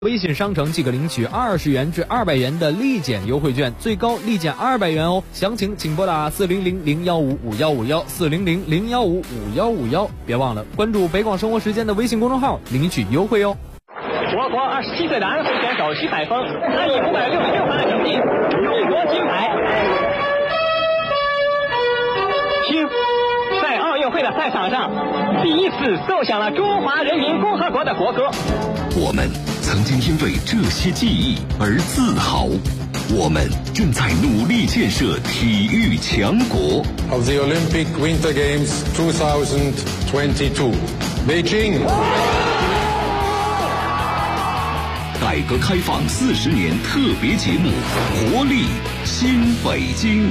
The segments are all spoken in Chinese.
微信商城即可领取20元至200元的立减优惠券，最高立减200元哦。详情请拨打400-015-5151，400-015-5151。别忘了关注北广生活时间的微信公众号，领取优惠哦。 我国27岁的安徽选手徐海峰，他以566分的成绩勇夺金牌。听，在奥运会的赛场上，第一次奏响了中华人民共和国的国歌。 我们曾经因为这些记忆而自豪，我们正在努力建设体育强国。 Of the Olympic Winter Games 2022, Beijing。 改革开放40年特别节目，活力新北京。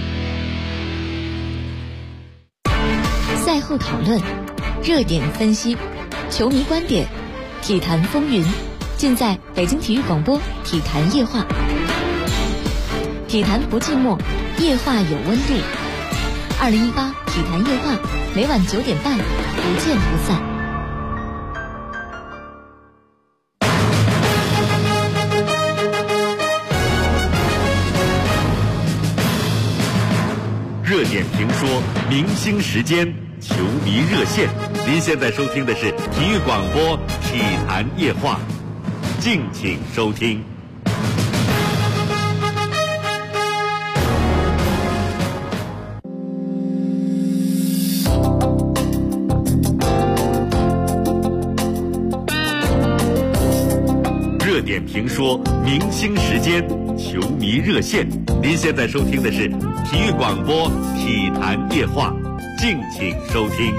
赛后讨论，热点分析，球迷观点，体坛风云，尽在北京体育广播体坛夜话。体坛不寂寞，夜话有温度。2018体坛夜话，每晚9点半，不见不散。 热点评说，明星时间，球迷热线。您现在收听的是体育广播体坛夜话，敬请收听。热点评说，明星时间，球迷热线。您现在收听的是体育广播体坛夜话，敬请收听。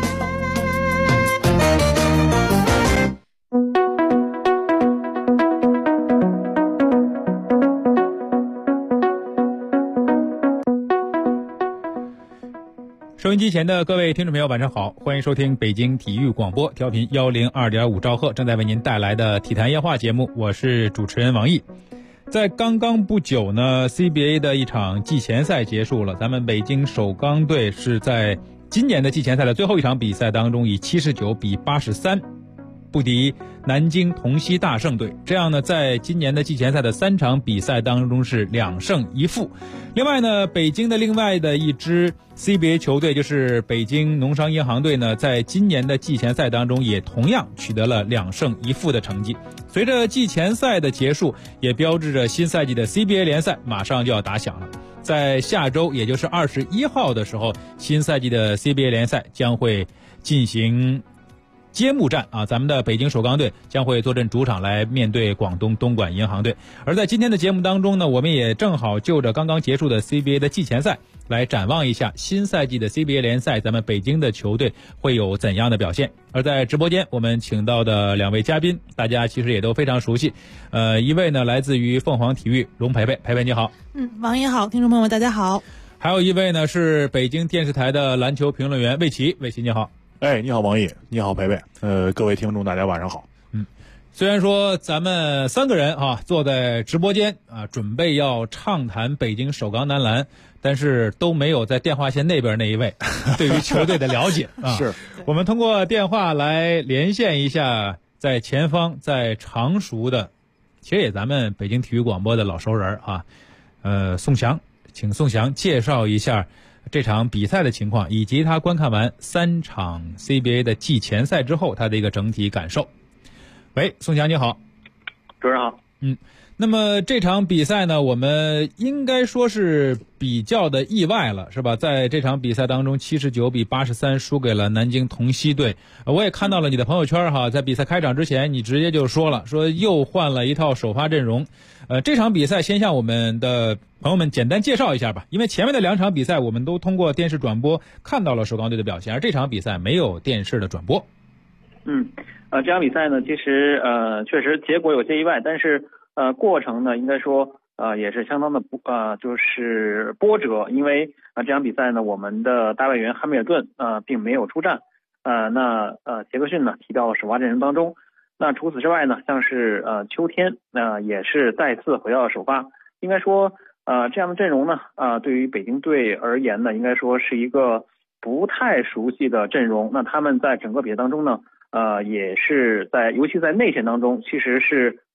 收音机前的各位听众朋友晚上好，欢迎收听北京体育广播调频102.5兆赫正在为您带来的体坛夜话节目，我是主持人王毅。在刚刚不久呢 CBA 的一场季前赛结束了，咱们北京首钢队是在今年的季前赛的最后一场比赛当中以79比83不敌南京同曦大胜队，这样呢在今年的季前赛的3场比赛当中是2胜1负。另外呢，北京的另外的一支 CBA 球队就是北京农商银行队呢，在今年的季前赛当中也同样取得了2胜1负的成绩。随着季前赛的结束，也标志着新赛季的 CBA 联赛马上就要打响了。在下周也就是21号的时候，新赛季的 CBA 联赛将会进行揭幕战啊，咱们的北京首钢队将会坐镇主场来面对广东东莞银行队。而在今天的节目当中呢，我们也正好就着刚刚结束的 CBA 的季前赛来展望一下新赛季的 CBA 联赛，咱们北京的球队会有怎样的表现。而在直播间我们请到的2位嘉宾，大家其实也都非常熟悉。一位呢来自于凤凰体育龙培培，培培你好。 王爷好，听众朋友们大家好。 还有一位呢是北京电视台的篮球评论员魏琪，魏琪你好。 你好王毅，你好培培，各位听众大家晚上好。 虽然说咱们3个人坐在直播间准备要畅谈北京首钢男篮，但是都没有在电话线那边那一位对于球队的了解是我们通过电话来连线一下在前方在常熟的，其实也咱们北京体育广播的老熟人宋翔，请宋翔介绍一下这场比赛的情况，以及他观看完3场 CBA 的季前赛之后他的一个整体感受。喂，宋翔你好。 主持人好。 那么这场比赛呢，我们应该说是比较的意外了，是吧？在这场比赛当中79比83输给了南京同曦队。我也看到了你的朋友圈在比赛开场之前你直接就说了，说又换了一套首发阵容。这场比赛先向我们的朋友们简单介绍一下吧，因为前面的2场比赛我们都通过电视转播看到了首钢队的表现，而这场比赛没有电视的转播。 这场比赛呢，其实确实结果有些意外，但是过程呢，应该说也是相当的就是波折，因为这场比赛呢，我们的大外援汉密尔顿并没有出战，那杰克逊呢提到了首发阵容当中。那除此之外呢，像是秋天也是再次回到首发。应该说这样的阵容呢对于北京队而言呢，应该说是一个不太熟悉的阵容。那他们在整个比赛当中呢也是尤其在内线当中，其实是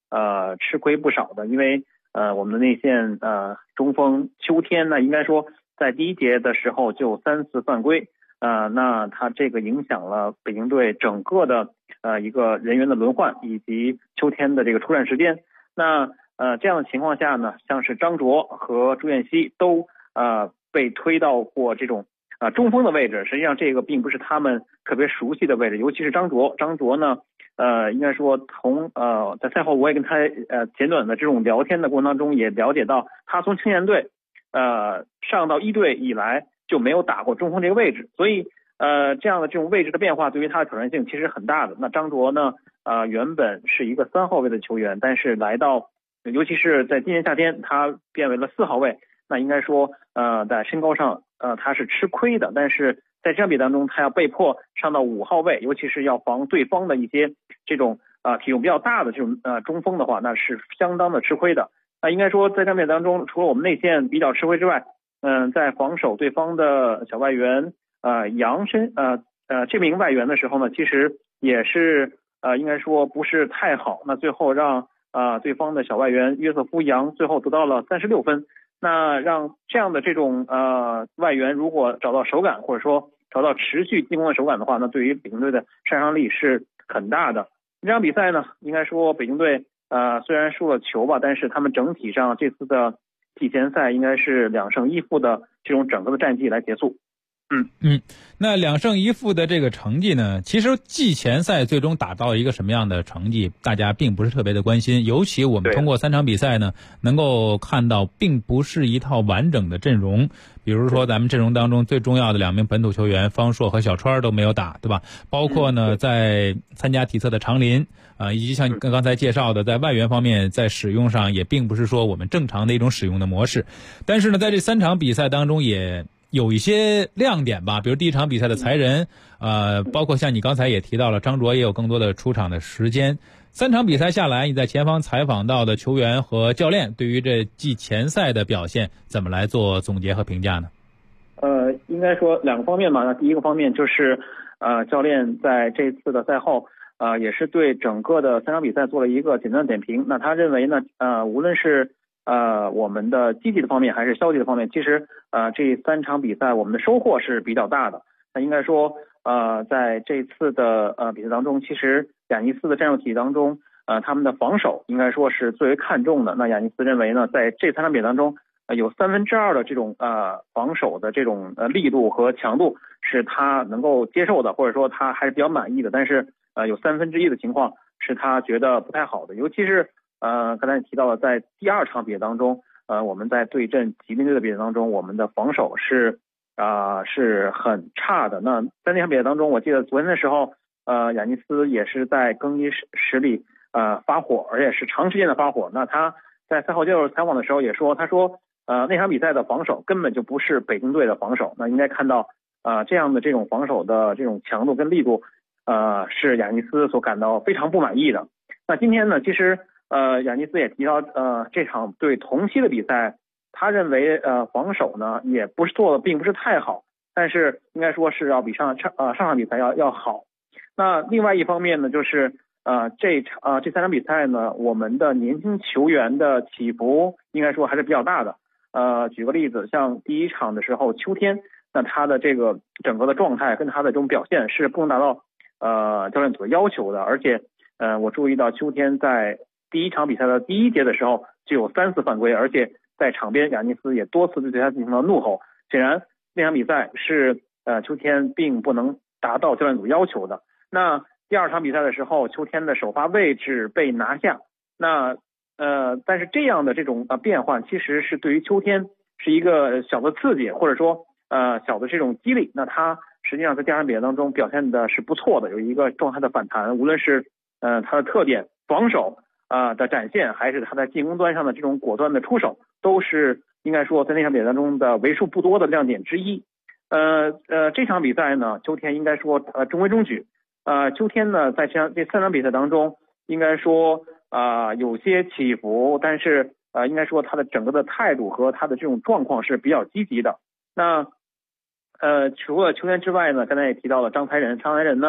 吃亏不少的，因为我们的内线中锋秋天呢，应该说在第一节的时候就3次犯规，那他这个影响了北京队整个的一个人员的轮换以及秋天的这个出战时间。那这样的情况下呢，像是张卓和朱彦西都被推到过这种中锋的位置，实际上这个并不是他们特别熟悉的位置，尤其是张卓呢，应该说在赛后我也跟他简短的这种聊天的过程当中也了解到，他从青年队上到一队以来就没有打过中锋这个位置，所以这样的这种位置的变化对于他的挑战性其实很大的。那张卓呢原本是一个3号位的球员，但是来到尤其是在今年夏天他变为了4号位，那应该说在身高上他是吃亏的，但是在这场比赛当中他要被迫上到5号位，尤其是要防对方的一些这种体重比较大的这种中锋的话，那是相当的吃亏的。那应该说在这场比赛当中，除了我们内线比较吃亏之外，在防守对方的小外援杨申这名外援的时候呢，其实也是应该说不是太好，那最后让对方的小外援约瑟夫杨最后得到了36分。那让这样的这种外援如果找到手感，或者说找到持续进攻的手感的话，那对于北京队的杀伤力是很大的。这场比赛呢，应该说北京队虽然输了球吧，但是他们整体上这次的季前赛应该是2胜1负的这种整个的战绩来结束。 那2胜1负的这个成绩呢，其实季前赛最终打到一个什么样的成绩，大家并不是特别的关心。尤其我们通过3场比赛呢，能够看到并不是一套完整的阵容。比如说咱们阵容当中最重要的2名本土球员方硕和小川都没有打，对吧？包括呢在参加体测的长林以及像刚才介绍的在外援方面在使用上也并不是说我们正常的一种使用的模式。但是呢在这3场比赛当中也有一些亮点吧，比如第一场比赛的才人包括像你刚才也提到了张卓也有更多的出场的时间。3场比赛下来，你在前方采访到的球员和教练对于这季前赛的表现怎么来做总结和评价呢？ 应该说2个方面吧。那第一个方面就是教练在这次的赛后也是对整个的3场比赛做了一个简单的点评。那他认为呢无论是我们的积极的方面还是消极的方面，其实这3场比赛我们的收获是比较大的。那应该说在这次的比赛当中，其实雅尼斯的战术体系当中他们的防守应该说是最为看重的。那雅尼斯认为呢，在这3场比赛当中有2/3的这种防守的这种力度和强度是他能够接受的，或者说他还是比较满意的，但是有1/3的情况是他觉得不太好的。尤其是刚才提到了在第2场比赛当中我们在对阵吉林队的比赛当中，我们的防守是很差的。那在那场比赛当中，我记得昨天的时候雅尼斯也是在更衣室里发火，而且是长时间的发火。那他在赛后接受采访的时候也说，他说那场比赛的防守根本就不是北京队的防守。那应该看到这样的这种防守的这种强度跟力度是雅尼斯所感到非常不满意的。那今天呢，其实雅尼斯也提到这场对同期的比赛，他认为防守呢也不是做的并不是太好，但是应该说是要比上场比赛要好。那另外一方面呢，就是这3场比赛呢，我们的年轻球员的起伏应该说还是比较大的。举个例子，像第1场的时候秋天，那他的这个整个的状态跟他的这种表现是不能达到教练组的要求的。而且我注意到秋天在第1场比赛的第1节的时候就有3次犯规，而且在场边雅尼斯也多次对他进行了怒吼。显然那场比赛是秋天并不能达到教练组要求的。那第2场比赛的时候，秋天的首发位置被拿下，那但是这样的这种变换其实是对于秋天是一个小的刺激，或者说小的这种激励。那他实际上在第2场比赛当中表现的是不错的，有一个状态的反弹，无论是他的特点防守的展现，还是他在进攻端上的这种果断的出手，都是应该说在那场比赛当中的为数不多的亮点之一。这场比赛呢，秋天应该说中规中矩。秋天呢在这3场比赛当中应该说有些起伏，但是应该说他的整个的态度和他的这种状况是比较积极的。那除了秋天之外呢，刚才也提到了张才人呢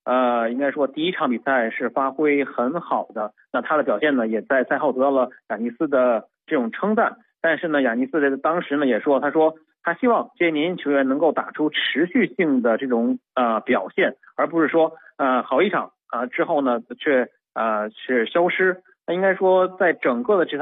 应该说第一场比赛是发挥很好的，那他的表现呢也在赛后得到了雅尼斯的这种称赞。但是呢，雅尼斯在当时呢也说，他说他希望这些年轻球员能够打出持续性的这种表现，而不是说好一场之后呢却是消失。那应该说在整个的这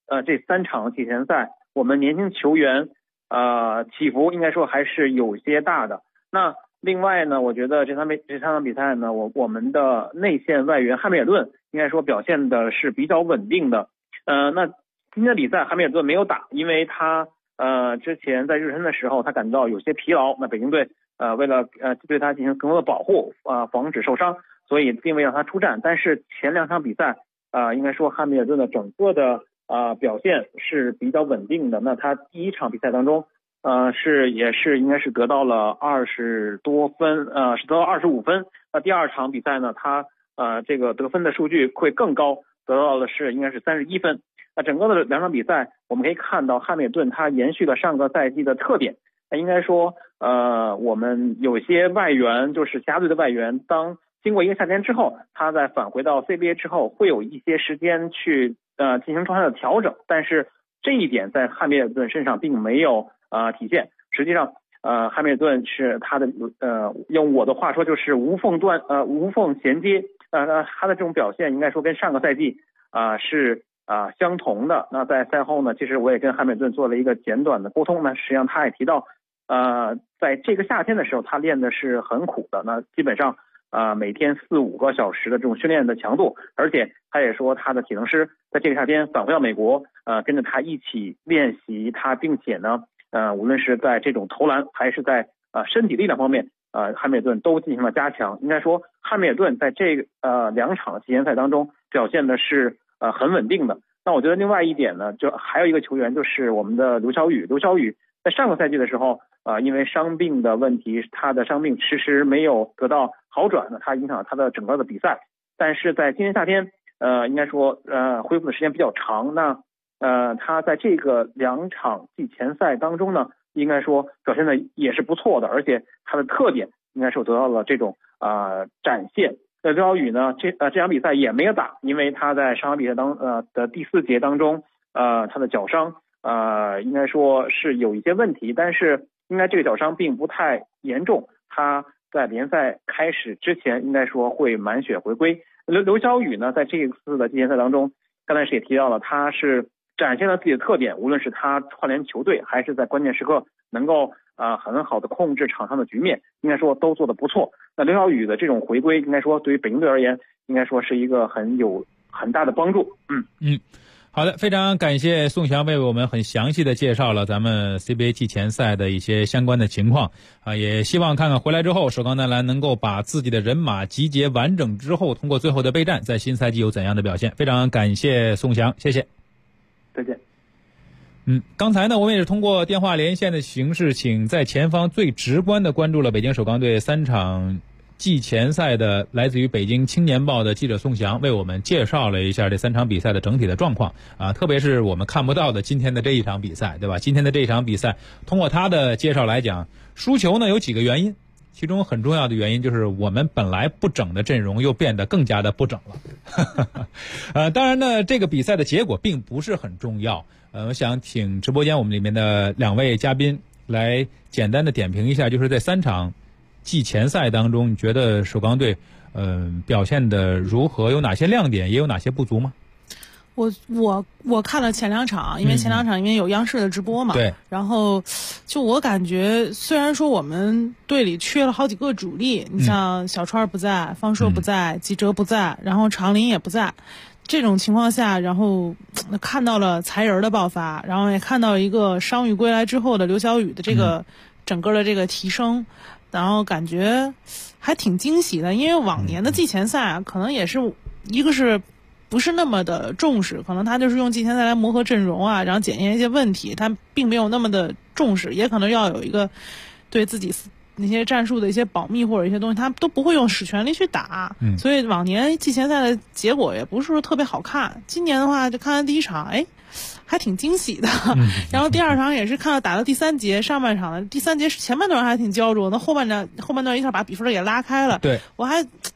3场季前赛，我们年轻球员起伏应该说还是有些大的。那另外呢，我觉得这三场比赛呢，我们的内线外援汉密尔顿应该说表现的是比较稳定的。那今天的比赛汉密尔顿没有打，因为他之前在热身的时候他感到有些疲劳，那北京队为了对他进行更多的保护防止受伤，所以并未让他出战。但是前2场比赛应该说汉密尔顿的整个的表现是比较稳定的。那他第一场比赛当中也是应该是得到了20多分，是得到25分。那第2场比赛呢，他这个得分的数据会更高，得到的是应该是31分。那整个的2场比赛，我们可以看到汉密尔顿他延续了上个赛季的特点。那应该说我们有些外援，就是其他队的外援，当经过一个夏天之后，他在返回到 CBA 之后，会有一些时间去进行状态的调整，但是这一点在汉密尔顿身上并没有体现。实际上汉密尔顿是他的用我的话说就是无缝衔接，他的这种表现应该说跟上个赛季是相同的。那在赛后呢，其实我也跟汉密尔顿做了一个简短的沟通呢，实际上他也提到在这个夏天的时候他练的是很苦的，那基本上每天4-5个小时的这种训练的强度，而且他也说他的体能师在这个夏天返回到美国跟着他一起练习他，并且呢无论是在这种投篮还是在身体力量方面汉密尔顿都进行了加强。应该说汉密尔顿在这2场季前赛当中表现的是很稳定的。那我觉得另外一点呢，就还有一个球员就是我们的刘晓宇在上个赛季的时候因为伤病的问题，他的伤病迟迟没有得到好转，他影响了他的整个的比赛。但是在今年夏天应该说恢复的时间比较长，那他在这个2场季前赛当中呢，应该说表现的也是不错的，而且他的特点应该说得到了这种展现。刘晓宇呢这场比赛也没有打，因为他在上场比赛的第4节当中他的脚伤应该说是有一些问题，但是应该这个脚伤并不太严重，他在联赛开始之前应该说会满血回归。刘晓宇呢在这一次的季前赛当中，刚才也提到了，他是展现了自己的特点，无论是他串联球队还是在关键时刻能够很好的控制场上的局面，应该说都做得不错。那刘晓宇的这种回归应该说对于北京队而言应该说是一个很大的帮助。 好的，非常感谢宋翔为我们很详细的介绍了咱们 CBA 季前赛的一些相关的情况也希望看看回来之后首钢男篮能够把自己的人马集结完整之后，通过最后的备战在新赛季有怎样的表现。非常感谢宋翔，谢谢， 再见。 刚才呢我们也是通过电话连线的形式，请在前方最直观的关注了北京首钢队3场季前赛的来自于北京青年报的记者宋翔，为我们介绍了一下这3场比赛的整体的状况特别是我们看不到的今天的这一场比赛，对吧？今天的这一场比赛通过他的介绍来讲，输球呢有几个原因，其中很重要的原因就是我们本来不整的阵容又变得更加的不整了当然呢这个比赛的结果并不是很重要我想请直播间我们里面的2位嘉宾来简单的点评一下，就是在3场季前赛当中，你觉得首钢队表现的如何？有哪些亮点，也有哪些不足吗？ 我看了前2场，因为前2场因为有央视的直播嘛， 对。 然后就我感觉，虽然说我们队里缺了好几个主力，你像小川不在，方硕不在，吉哲不在，然后常林也不在。这种情况下，然后看到了才人的爆发，然后也看到一个伤愈归来之后的刘晓宇的这个整个的这个提升。然后感觉还挺惊喜的，因为往年的季前赛可能也是一个是不是那么的重视，可能他就是用季前赛来磨合阵容然后检验一些问题，他并没有那么的重视，也可能要有一个对自己那些战术的一些保密或者一些东西，他都不会用使全力去打，所以往年季前赛的结果也不是说特别好看。今年的话，就看完第1场，还挺惊喜的。然后第2场也是看到打到第3节，上半场的第3节是前半段还挺焦灼，那后半段一下把比分也拉开了。 对， 我还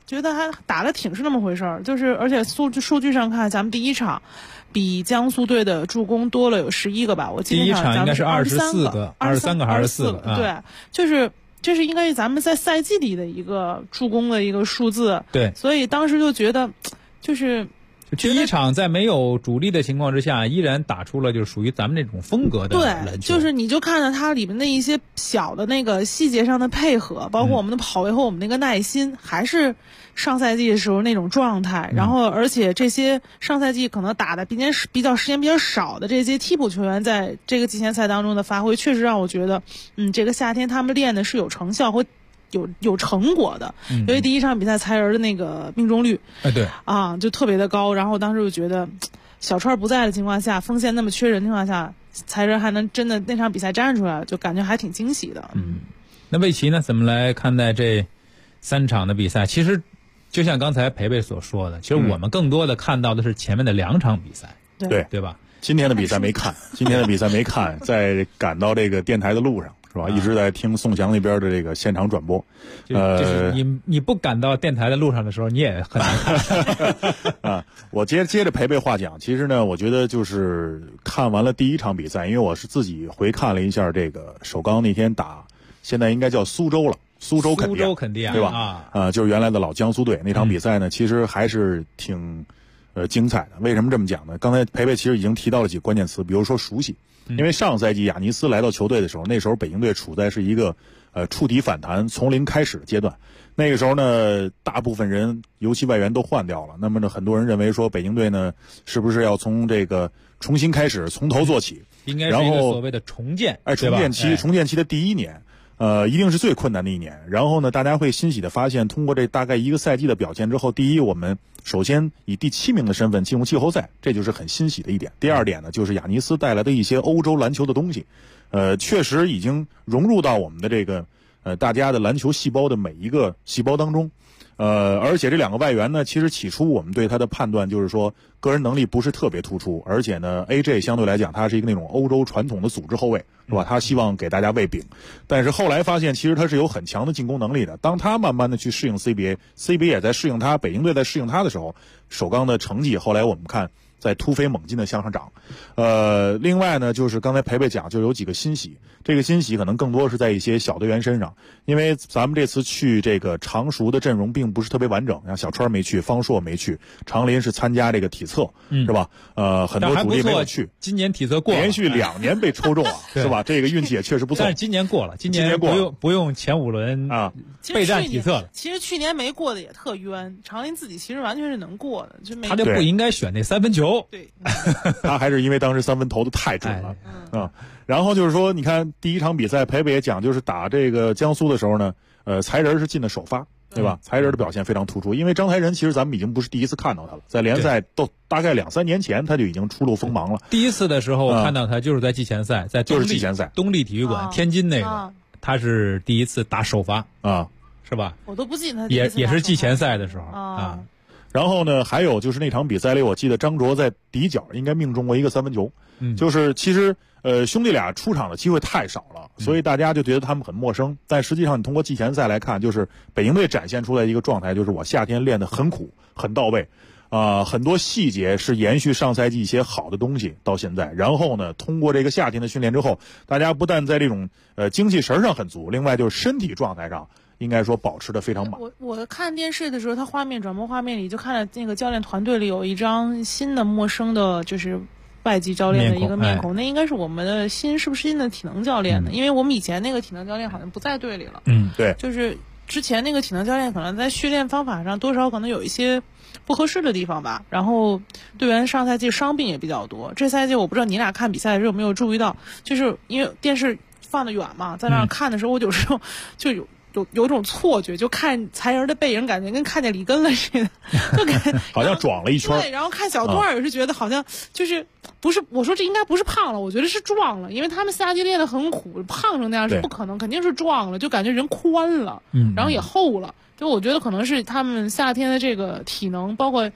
觉得还打得挺是那么回事儿，就是而且数据上看，咱们第一场比江苏队的助攻多了有11个吧，我记得第一场应该是 23 个，23个还是4个？ 对，就是这是应该是咱们在赛季里的一个助攻的一个数字。 对， 所以当时就觉得，就是第一场在没有主力的情况之下，依然打出了就是属于咱们那种风格的篮球。 对，就是你就看到它里面的一些小的那个细节上的配合，包括我们的跑位和我们那个耐心，还是上赛季的时候那种状态。然后，而且这些上赛季可能打的时间比较少的这些替补球员，在这个季前赛当中的发挥，确实让我觉得，这个夏天他们练的是有成效或有成果的。因为第一场比赛才人的那个命中率， 对啊，就特别的高。然后当时就觉得，小川不在的情况下，锋线那么缺人的情况下，才人还能真的那场比赛站出来，就感觉还挺惊喜的。 那魏琦呢？怎么来看待这3场的比赛？其实就像刚才培培所说的，其实我们更多的看到的是前面的2场比赛，对吧？ 今天的比赛没看，在赶到这个电台的路上。是吧？一直在听宋翔那边的这个现场转播， 就是你不赶到电台的路上的时候，你也很难看啊。我接着培培话讲，其实呢，我觉得就是看完了第一场比赛，因为我是自己回看了一下这个首钢那天打，现在应该叫苏州了，苏州肯定对吧？就是原来的老江苏队那场比赛呢，其实还是挺精彩的。为什么这么讲呢？刚才培培其实已经提到了几个关键词，比如说熟悉。因为上赛季亚尼斯来到球队的时候，那时候北京队处在是一个触底反弹从零开始的阶段。那个时候呢，大部分人尤其外援都换掉了，那么呢，很多人认为说北京队呢是不是要从这个重新开始，从头做起， 应该是一个所谓的重建， 重建期的第一年。一定是最困难的一年。然后呢，大家会欣喜的发现，通过这大概一个赛季的表现之后，第一，我们首先以第7名的身份进入季后赛，这就是很欣喜的一点。第二点呢，就是亚尼斯带来的一些欧洲篮球的东西，确实已经融入到我们的这个大家的篮球细胞的每一个细胞当中。而且这2个外援呢，其实起初我们对他的判断就是说，个人能力不是特别突出，而且呢 ，AJ 相对来讲他是一个那种欧洲传统的组织后卫，是吧？他希望给大家喂饼，但是后来发现其实他是有很强的进攻能力的。当他慢慢的去适应 CBA 也在适应他，北京队在适应他的时候，首钢的成绩后来我们看在突飞猛进的向上涨。另外呢，就是刚才培培讲，就有几个欣喜，这个欣喜可能更多是在一些小队员身上，因为咱们这次去这个常熟的阵容并不是特别完整，像小川没去，方硕没去，常林是参加这个体测，是吧？很多主力没有去。 今年体测过了， 连续2年被抽中啊，是吧？这个运气也确实不错。 但是今年过了，今年不用前5轮啊备战体测了。 其实去年没过的也特冤，常林自己其实完全是能过的， 他就不应该选那3分球。 对， 他还是因为当时3分投的太准了啊。然后就是说，你看第一场比赛，培培也讲，就是打这个江苏的时候呢，才人是进的首发，对吧？才人的表现非常突出，因为张才人其实咱们已经不是第一次看到他了，在联赛都大概2-3年前他就已经初露锋芒了。 第一次的时候我看到他就是在季前赛，在就是季前赛东丽体育馆天津那个，他是第一次打首发啊，是吧？ 我都不记得他也是季前赛的时候啊。 然后呢，还有就是那场比赛里，我记得张卓在底角应该命中过一个3分球，就是其实兄弟俩出场的机会太少了，所以大家就觉得他们很陌生。但实际上你通过季前赛来看，就是北京队展现出来一个状态，就是我夏天练得很苦很到位很多细节是延续上赛季一些好的东西到现在。然后呢，通过这个夏天的训练之后，大家不但在这种精气神上很足，另外就是身体状态上应该说保持的非常满。 我看电视的时候，他转播画面里就看到那个教练团队里有一张新的陌生的，就是外籍教练的一个面孔，那应该是我们的是不是新的体能教练呢？因为我们以前那个体能教练好像不在队里了。 对， 就是之前那个体能教练可能在训练方法上多少可能有一些不合适的地方吧。然后队员上赛季伤病也比较多，这赛季我不知道你俩看比赛的时候有没有注意到，就是因为电视放得远嘛，在那儿看的时候，我有时候就有种错觉，就看才人的背影，感觉跟看见里根了似的，就感觉好像壮了一圈。 对，然后看小段也是觉得好像就是不是，我说这应该不是胖了，我觉得是壮了，因为他们夏季练得很苦，胖成那样是不可能，肯定是壮了，就感觉人宽了，然后也厚了。就我觉得可能是他们夏天的这个体能，包括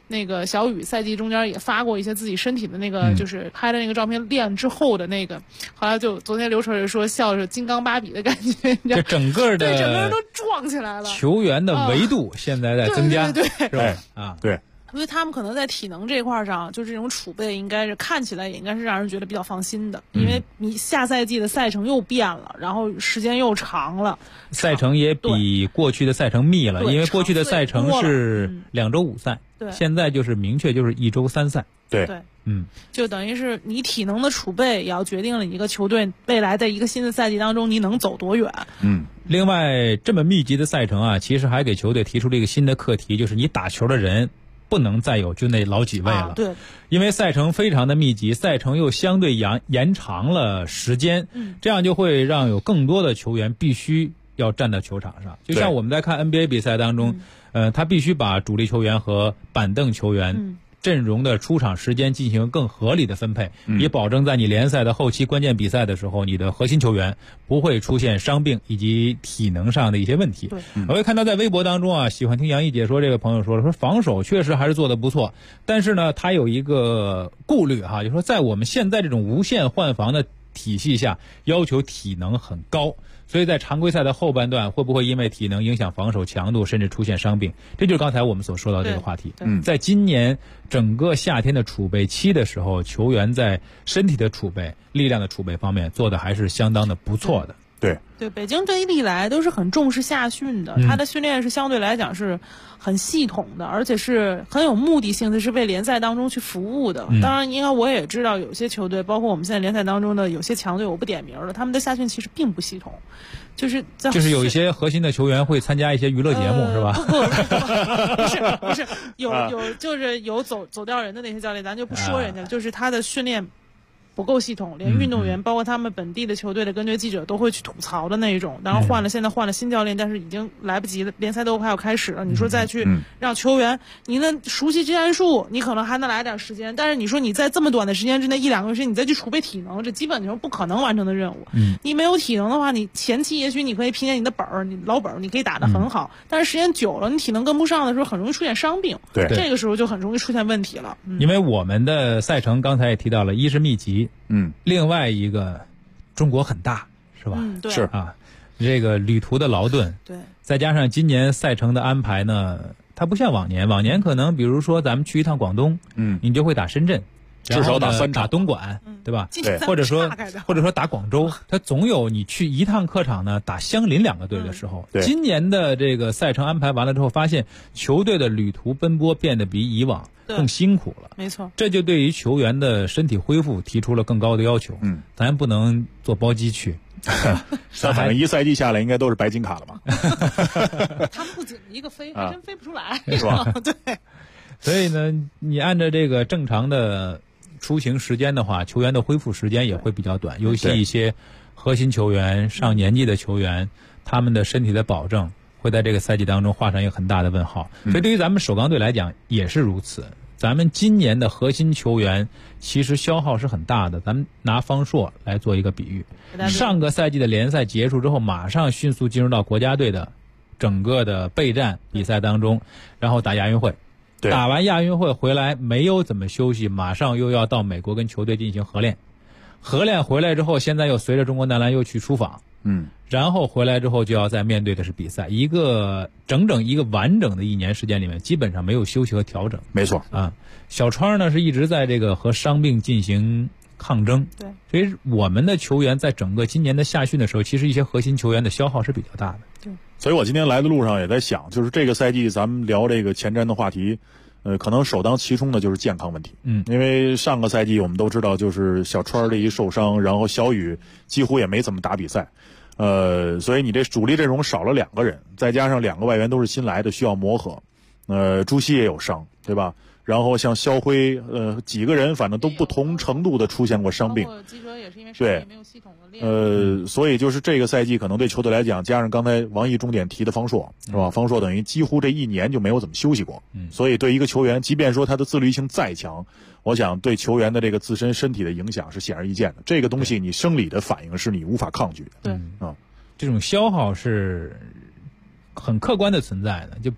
那个小雨赛季中间也发过一些自己身体的那个，就是拍的那个照片练之后的那个，后来就昨天刘晨说笑着金刚芭比的感觉， 这整个的对整个人都壮起来了， 球员的维度现在在增加， 对， 是吧？啊， 对。 因为他们可能在体能这块上，就是这种储备应该是看起来也应该是让人觉得比较放心的，因为你下赛季的赛程又变了，然后时间又长了， 赛程也比过去的赛程密了，因为过去的赛程是2周5赛， 对， 现在就是明确就是1周3赛， 对， 就等于是你体能的储备也要决定了一个球队未来在一个新的赛季当中你能走多远。 另外这么密集的赛程啊，其实还给球队提出了一个新的课题，就是你打球的人不能再有就那老几位了， 对， 因为赛程非常的密集，赛程又相对延长了时间，这样就会让有更多的球员必须要站在球场上。就像我们在看 NBA 比赛当中，他必须把主力球员和板凳球员阵容的出场时间进行更合理的分配，以保证在你联赛的后期关键比赛的时候，你的核心球员不会出现伤病以及体能上的一些问题。我会看到在微博当中啊，喜欢听杨毅解说这个朋友说防守确实还是做得不错，但是呢，他有一个顾虑哈，就是说在我们现在这种无限换防的体系下，要求体能很高。所以在常规赛的后半段，会不会因为体能影响防守强度，甚至出现伤病？这就是刚才我们所说到的这个话题。在今年整个夏天的储备期的时候，球员在身体的储备、力量的储备方面做的还是相当的不错的。 对，北京这一历来都是很重视夏训的，他的训练是相对来讲是很系统的，而且是很有目的性的，是为联赛当中去服务的。当然，应该我也知道有些球队，包括我们现在联赛当中的有些强队，我不点名了，他们的夏训其实并不系统，就是有一些核心的球员会参加一些娱乐节目，是吧？ 不是，有就是有走掉人的那些教练，咱就不说人家了，就是他的训练不够系统，连运动员包括他们本地的球队的跟队记者都会去吐槽的那一种。然后现在换了新教练，但是已经来不及了，联赛都快要开始了。你说再去让球员你能熟悉战术，你可能还能来点时间，但是你说你在这么短的时间之内1-2个月时间，你再去储备体能，这基本就是不可能完成的任务。你没有体能的话，你前期也许你可以凭借你的你老本你可以打得很好，但是时间久了，你体能跟不上的时候，很容易出现伤病。 对， 这个时候就很容易出现问题了。 因为我们的赛程刚才也提到了，一是密集。另外一个，中国很大，是吧？ 对， 是啊，这个旅途的劳顿， 对， 再加上今年赛程的安排呢，它不像往年可能比如说咱们去一趟广东，你就会打深圳， 至少打3场， 打东莞，对吧？ 对， 或者说打广州，它总有你去一趟客场呢打相邻2个队的时候。今年的这个赛程安排完了之后，发现球队的旅途奔波变得比以往更辛苦了， 没错， 这就对于球员的身体恢复提出了更高的要求。咱不能坐包机去， 反正一赛季下来应该都是白金卡了吧？ 他们不仅一个飞，还真飞不出来， 是吧？ 对。 所以呢，你按照这个正常的出行时间的话，球员的恢复时间也会比较短，尤其一些核心球员、上年纪的球员，他们的身体的保证会在这个赛季当中画上一个很大的问号。所以对于咱们首钢队来讲也是如此。咱们今年的核心球员其实消耗是很大的，咱们拿方硕来做一个比喻，上个赛季的联赛结束之后，马上迅速进入到国家队的整个的备战比赛当中，然后打亚运会，打完亚运会回来没有怎么休息，马上又要到美国跟球队进行合练回来之后，现在又随着中国男篮又去出访，然后回来之后就要再面对的是比赛，整整一个完整的1年时间里面，基本上没有休息和调整。 没错啊，小川呢是一直在这个和伤病进行抗争。 对， 所以我们的球员在整个今年的夏训的时候，其实一些核心球员的消耗是比较大的。 对， 所以我今天来的路上也在想，就是这个赛季咱们聊这个前瞻的话题，可能首当其冲的就是健康问题。因为上个赛季我们都知道，就是小川的一受伤，然后小雨几乎也没怎么打比赛。所以你这主力阵容少了2个人，再加上2个外援都是新来的，需要磨合。朱熹也有伤，对吧？然后像肖辉，几个人反正都不同程度的出现过伤病。 基哲也是因为伤病没有系统的练。 所以就是这个赛季可能对球队来讲，加上刚才王毅重点提的方硕，是吧？方硕等于几乎这1年就没有怎么休息过。所以对一个球员，即便说他的自律性再强，我想对球员的这个自身身体的影响是显而易见的。这个东西你生理的反应是你无法抗拒的。 对， 这种消耗是很客观的存在的，就不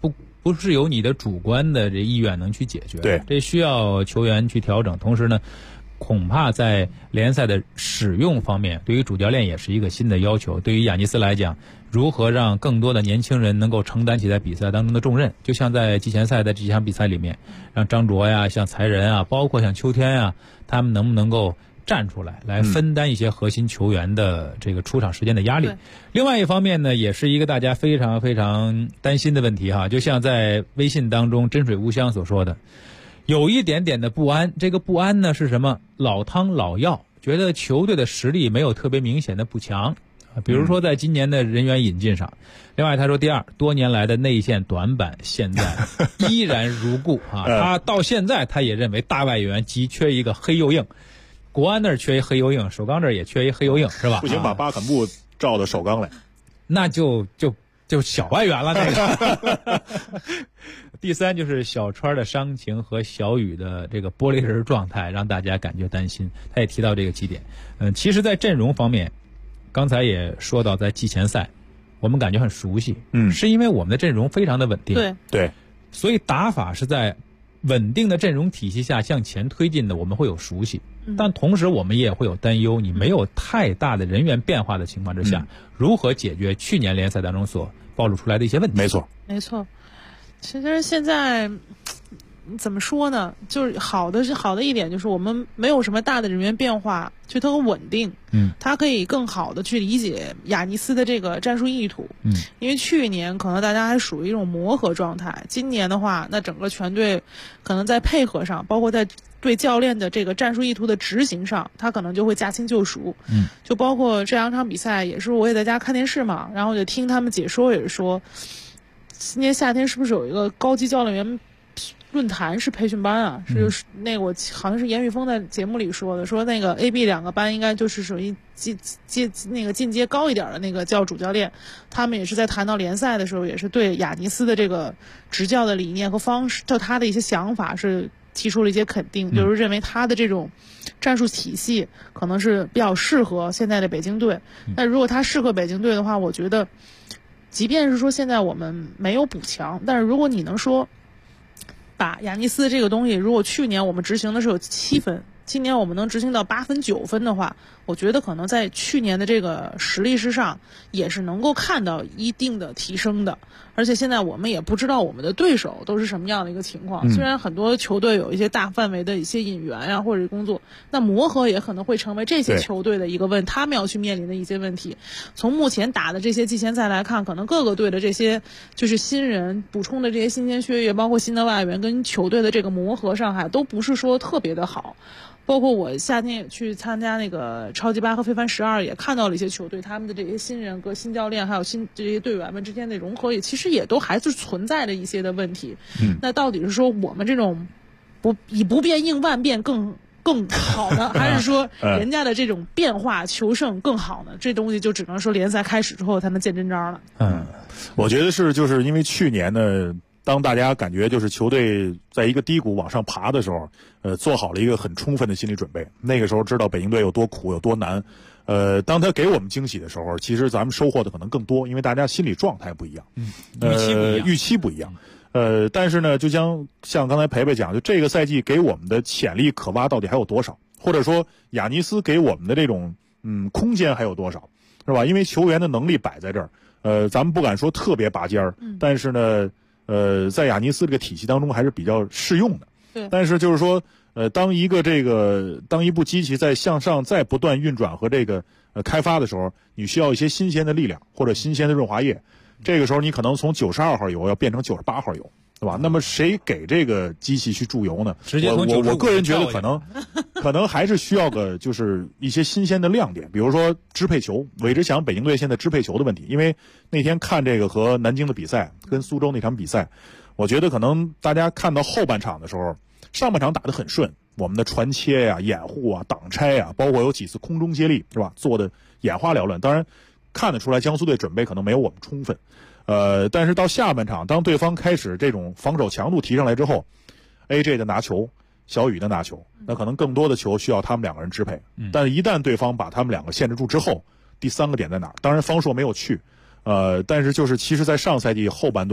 不是由你的主观的这意愿能去解决。 对， 这需要球员去调整。同时呢，恐怕在联赛的使用方面，对于主教练也是一个新的要求。对于亚尼斯来讲，如何让更多的年轻人能够承担起在比赛当中的重任，就像在季前赛的这几场比赛里面，让张卓呀、像才人啊，包括像秋天啊，他们能不能够站出来，来分担一些核心球员的这个出场时间的压力。另外一方面呢，也是一个大家非常非常担心的问题哈，就像在微信当中真水无香所说的，有一点点的不安。这个不安呢是什么？老汤老药，觉得球队的实力没有特别明显的补强。比如说在今年的人员引进上，另外他说第二，多年来的内线短板现在依然如故啊。他到现在他也认为大外援急缺一个黑又硬，国安那儿缺一黑又硬，首钢这儿也缺一黑又硬，是吧？ 不行，把巴坎布照到首钢来， 那就小外援了那个。第三就是小川的伤情和小雨的这个玻璃人状态，让大家感觉担心。他也提到这个几点。其实在阵容方面，刚才也说到，在季前赛我们感觉很熟悉，是因为我们的阵容非常的稳定， 对， 所以打法是在稳定的阵容体系下向前推进的，我们会有熟悉，但同时我们也会有担忧，你没有太大的人员变化的情况之下，如何解决去年联赛当中所暴露出来的一些问题？ 没错。 其实现在怎么说呢？就是好的一点就是我们没有什么大的人员变化，就它很稳定。它可以更好的去理解亚尼斯的这个战术意图。因为去年可能大家还属于一种磨合状态，今年的话，那整个全队可能在配合上，包括在对教练的这个战术意图的执行上，他可能就会驾轻就熟。就包括这两场比赛，也是我也在家看电视嘛，然后就听他们解说，也是说今年夏天是不是有一个高级教练员论坛是培训班啊？是那个我好像是严宇峰在节目里说的，说那个 A、B 两个班应该就是属于进阶高一点的那个主教练，他们也是在谈到联赛的时候，也是对亚尼斯的这个执教的理念和方式，就他的一些想法是提出了一些肯定，就是认为他的这种战术体系可能是比较适合现在的北京队。但如果他适合北京队的话，我觉得即便是说现在我们没有补强，但是如果你能说把亚尼斯这个东西，如果去年我们执行的是有7分，今年我们能执行到8分9分的话，我觉得可能在去年的这个实力之上也是能够看到一定的提升的。而且现在我们也不知道我们的对手都是什么样的一个情况，虽然很多球队有一些大范围的一些引援啊或者工作，那磨合也可能会成为这些球队的一个他们要去面临的一些问题。从目前打的这些季前赛来看，可能各个队的这些就是新人补充的这些新鲜血液，包括新的外援跟球队的这个磨合上还都不是说特别的好。包括我夏天也去参加那个超级8和非凡12，也看到了一些球队他们的这些新人和新教练还有这些队员们之间的融合，也其实也都还是存在着一些的问题。那到底是说我们这种以不变应万变更好呢，还是说人家的这种变化求胜更好呢？这东西就只能说联赛开始之后才能见真章了。 我觉得就是因为去年呢，当大家感觉就是球队在一个低谷往上爬的时候，做好了一个很充分的心理准备。那个时候知道北京队有多苦有多难，当他给我们惊喜的时候，其实咱们收获的可能更多，因为大家心理状态不一样，预期不一样。但是呢，就像刚才培培讲，就这个赛季给我们的潜力可挖到底还有多少，或者说亚尼斯给我们的这种空间还有多少，是吧？因为球员的能力摆在这儿，咱们不敢说特别拔尖儿，但是呢，在亚尼斯这个体系当中还是比较适用的。 对。 但是就是说，当一部机器在向上再不断运转和这个开发的时候，你需要一些新鲜的力量或者新鲜的润滑液。这个时候你可能从92号油要变成98号油，对吧？那么谁给这个机器去注油呢？ 直接从我个人觉得可能还是需要个就是一些新鲜的亮点，比如说支配球，韦志祥北京队现在支配球的问题。因为那天看这个和南京的比赛，跟苏州那场比赛，我觉得可能大家看到后半场的时候，上半场打得很顺，我们的传切呀、掩护啊、挡拆啊，包括有几次空中接力，是吧？做的眼花缭乱。当然看得出来江苏队准备可能没有我们充分，但是到下半场，当对方开始这种防守强度提上来之后 ，AJ 的拿球，小雨的拿球，那可能更多的球需要他们两个人支配。但是一旦对方把他们两个限制住之后，第3个点在哪儿？当然方硕没有去，但是就是其实在上赛季后半段，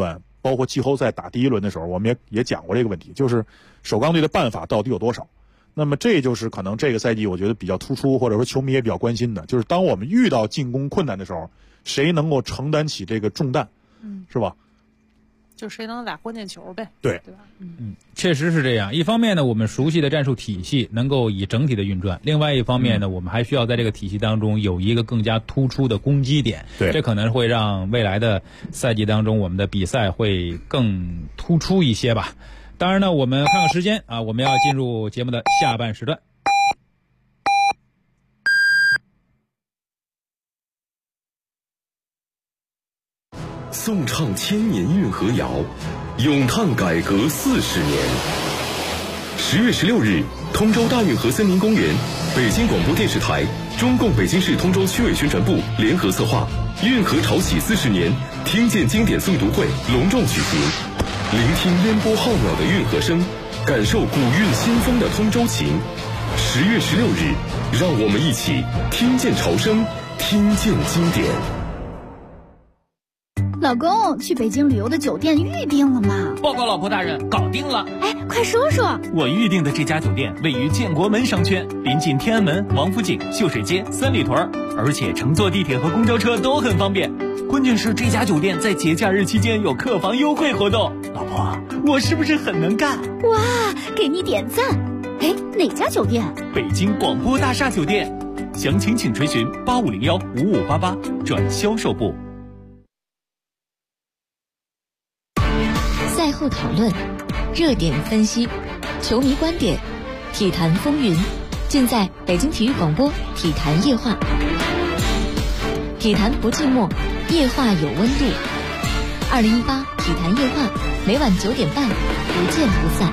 包括季后赛打第一轮的时候，我们也讲过这个问题，就是首钢队的办法到底有多少。那么这就是可能这个赛季我觉得比较突出，或者说球迷也比较关心的，就是当我们遇到进攻困难的时候，谁能够承担起这个重担，是吧？ 就谁能打关键球呗， 对吧？ 确实是这样。一方面呢，我们熟悉的战术体系能够以整体的运转；另外一方面呢，我们还需要在这个体系当中有一个更加突出的攻击点。 对， 这可能会让未来的赛季当中我们的比赛会更突出一些吧。当然呢，我们看看时间啊，我们要进入节目的下半时段。 颂唱千年运河谣，咏叹改革40年。10月16日，通州大运河森林公园，北京广播电视台、中共北京市通州区委宣传部联合策划运河潮起40年听见经典诵读会隆重举行，聆听烟波浩渺的运河声，感受古韵新风的通州情。10月16日，让我们一起听见潮声，听见经典。 老公，去北京旅游的酒店预定了吗？ 报告老婆大人，搞定了。 哎，快说说。 我预定的这家酒店位于建国门商圈，临近天安门、王府井、秀水街、三里屯，而且乘坐地铁和公交车都很方便。关键是这家酒店在节假日期间有客房优惠活动。老婆，我是不是很能干？ 哇，给你点赞。哎，哪家酒店？ 北京广播大厦酒店。详情请垂询8501-5588转销售部。 赛后讨论，热点分析，球迷观点，体坛风云，尽在北京体育广播体坛夜话。体坛不寂寞，夜话有温度。2018体坛夜话，每晚9点半，不见不散。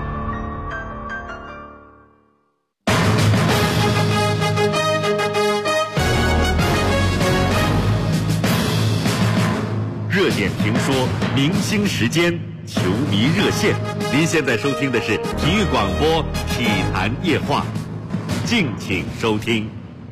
热点评说，明星时间，球迷热线。您现在收听的是体育广播体坛夜话，敬请收听。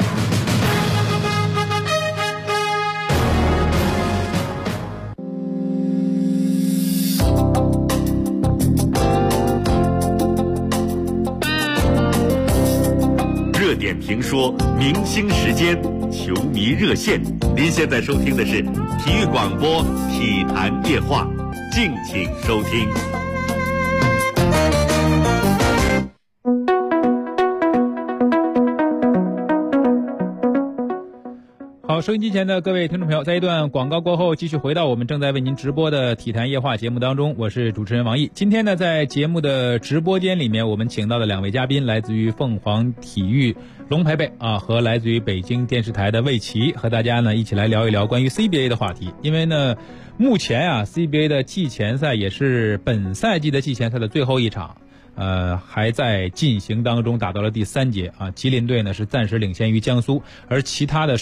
热点评说，明星时间，球迷热线。您现在收听的是体育广播体坛夜话，敬请收听。 好，收音机前的各位听众朋友，在一段广告过后，继续回到我们正在为您直播的体坛夜话节目当中，我是主持人王毅。今天呢，在节目的直播间里面，我们请到的两位嘉宾来自于凤凰体育龙培培和来自于北京电视台的魏琪，和大家呢一起来聊一聊关于 CBA 的话题。因为呢，目前CBA 的季前赛也是本赛季的季前赛的最后一场。还在进行当中，打到了第3节吉林队呢是暂时领先于江苏，而其他的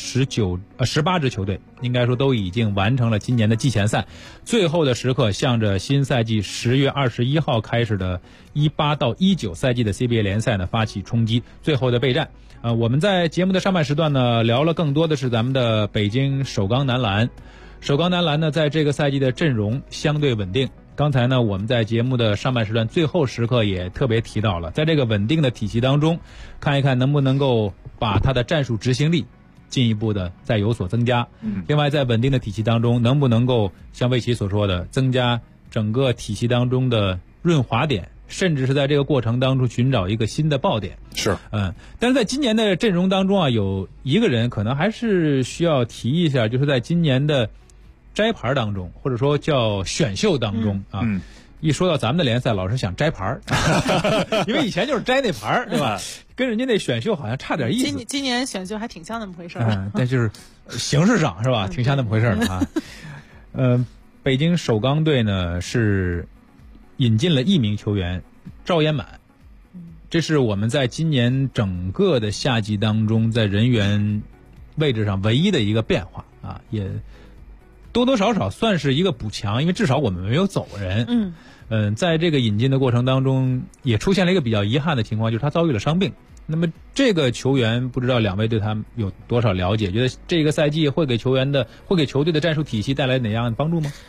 18支球队应该说都已经完成了今年的季前赛，最后的时刻向着新赛季10月21号开始的18到19赛季的 CBA 联赛呢发起冲击，最后的备战。我们在节目的上半时段呢聊了更多的是咱们的北京首钢男篮。首钢男篮呢在这个赛季的阵容相对稳定。刚才呢，我们在节目的上半时段最后时刻也特别提到了，在这个稳定的体系当中，看一看能不能够把他的战术执行力进一步的再有所增加。另外，在稳定的体系当中，能不能够像魏琪所说的，增加整个体系当中的润滑点，甚至是在这个过程当中寻找一个新的爆点。 是， 但是在今年的阵容当中有一个人可能还是需要提一下，就是在今年的摘牌当中，或者说叫选秀当中一说到咱们的联赛，老是想摘牌因为以前就是摘那牌，对吧？跟人家那选秀好像差点意思。 今年选秀还挺像那么回事但就是形式上是吧，挺像那么回事的北京首钢队呢是引进了1名球员赵彦满，这是我们在今年整个的夏季当中在人员位置上唯一的一个变化也多多少少算是一个补强，因为至少我们没有走人。在这个引进的过程当中，也出现了一个比较遗憾的情况，就是他遭遇了伤病。那么这个球员，不知道两位对他有多少了解？觉得这个赛季会给球队的战术体系带来哪样的帮助吗？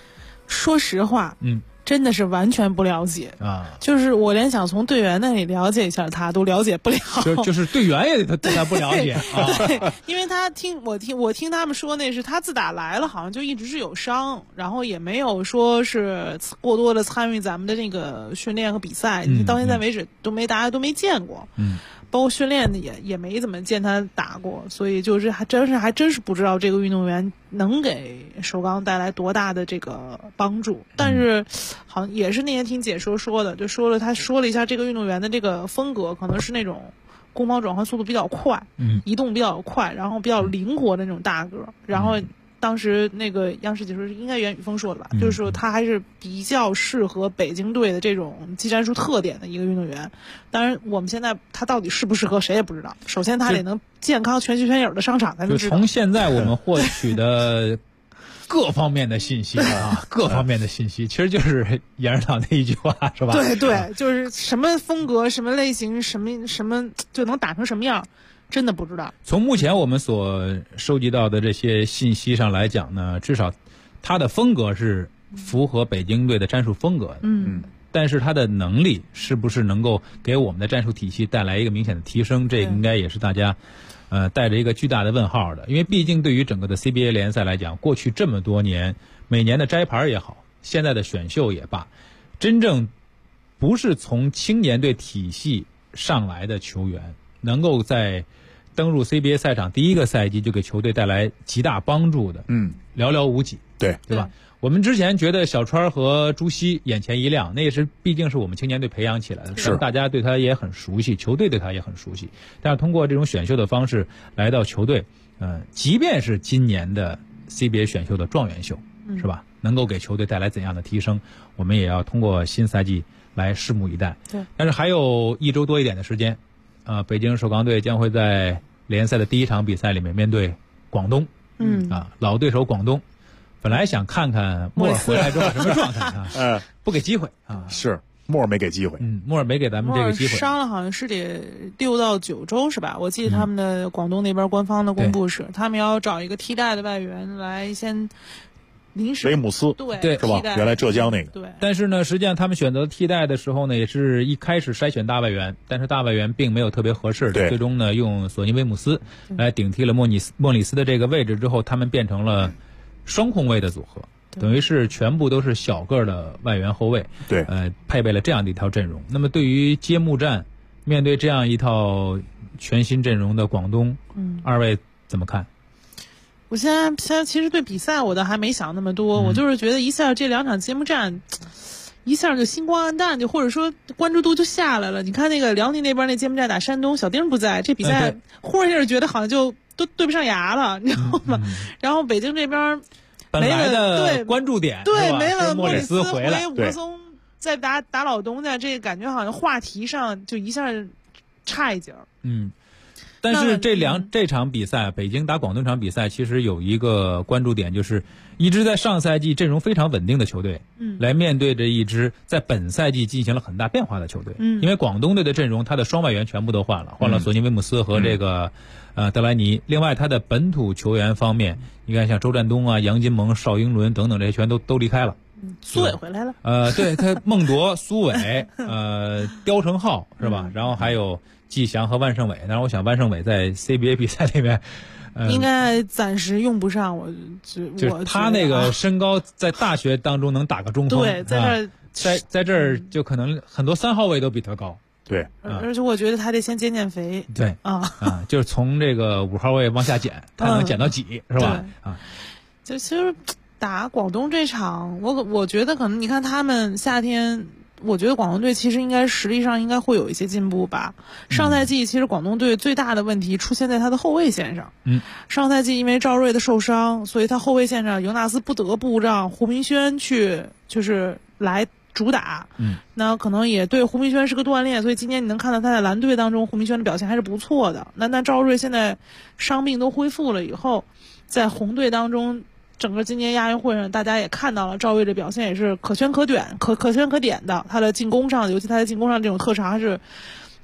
说实话，真的是完全不了解啊， 就是我连想从队员那里了解一下他都了解不了， 就是队员也对他不了解啊， 对，因为他我听他们说那是他自打来了好像就一直是有伤，然后也没有说是过多的参与咱们的那个训练和比赛，到现在为止大家都没见过，包括训练的也没怎么见他打过，所以就是还真是不知道这个运动员能给首钢带来多大的这个帮助。但是好像也是那天听解说的，就他说了一下这个运动员的这个风格，可能是那种攻防转换速度比较快，移动比较快，然后比较灵活的那种大个，然后。当时那个央视解说应该袁宇峰说的吧，就是说他还是比较适合北京队的这种技战术特点的一个运动员。当然，我们现在他到底适不适合谁也不知道。首先，他得能健康全心全影的上场才能知道。 就从现在我们获取的各方面的信息啊，各方面的信息，其实就是严指导那一句话，是吧？ 对，就是什么风格、什么类型、什么就能打成什么样。真的不知道。 从目前我们所收集到的这些信息上来讲呢，至少他的风格是符合北京队的战术风格的。但是他的能力是不是能够给我们的战术体系带来一个明显的提升，这应该也是大家带着一个巨大的问号的。因为毕竟对于整个的 CBA 联赛来讲，过去这么多年，每年的摘牌也好，现在的选秀也罢，真正不是从青年队体系上来的球员能够在登入 CBA 赛场第一个赛季就给球队带来极大帮助的，寥寥无几，对吧？我们之前觉得小川和朱熹眼前一亮，那也是毕竟是我们青年队培养起来的，是大家对他也很熟悉，球队对他也很熟悉。但是通过这种选秀的方式来到球队，即便是今年的 CBA 选秀的状元秀，是吧？能够给球队带来怎样的提升，我们也要通过新赛季来拭目以待。对，但是还有一周多一点的时间。北京首钢队将会在联赛的第一场比赛里面面对广东，老对手广东。本来想看看莫尔回来之后什么状态啊，不给机会啊， 是莫尔没给机会， 莫尔没给咱们这个机会。 伤了好像是得6到9周是吧？我记得他们的广东那边官方的公布是，他们要找一个替代的外援来先。 雷姆斯对是吧？原来浙江那个对， 但是呢，实际上他们选择替代的时候呢，也是一开始筛选大外援，但是大外援并没有特别合适的，最终呢用索尼威姆斯来顶替了莫里斯的这个位置之后，他们变成了双控卫的组合，等于是全部都是小个的外援后卫， 对， 配备了这样的一套阵容。那么对于揭幕战面对这样一套全新阵容的广东，二位怎么看？ 我现在其实对比赛我倒还没想那么多，我就是觉得一下这2场揭幕战，一下就星光暗淡，就或者说关注度就下来了。你看那个辽宁那边那揭幕战打山东，小丁不在，这比赛忽然一下觉得好像就都对不上牙了，你知道吗？然后北京这边本来的关注点对没了， 莫里斯回来， 伍克松在打老东家，这个感觉好像话题上就一下差一截。 但是这场比赛，北京打广东场比赛，其实有一个关注点，就是一支在上赛季阵容非常稳定的球队，来面对着一支在本赛季进行了很大变化的球队。因为广东队的阵容，他的双外援全部都换了索尼威姆斯和这个德莱尼。另外，他的本土球员方面，你看像周占东啊、杨金蒙、邵英伦等等这些全都离开了。 苏伟回来了。 对他孟铎、苏伟、刁成浩是吧？然后还有季翔和万胜伟，但是我想万胜伟在 CBA 比赛里面， 应该暂时用不上。 就是他那个身高在大学当中能打个中锋， 对， 在这儿就可能很多3号位都比他高。 对， 而且我觉得他得先减肥。 对就是从这个5号位往下减，他能减到几是吧？ 就其实打广东这场，我觉得可能你看他们夏天。我觉得广东队其实应该实力上应该会有一些进步吧。上赛季其实广东队最大的问题出现在他的后卫线上。上赛季因为赵睿的受伤，所以他后卫线上尤纳斯不得不让胡明轩去就是来主打。那可能也对胡明轩是个锻炼，所以今年你能看到他在蓝队当中胡明轩的表现还是不错的。那赵睿现在伤病都恢复了以后，在红队当中。整个今年亚运会上，大家也看到了赵睿的表现也是可圈可点的。他的进攻上，尤其他的进攻上这种特长还是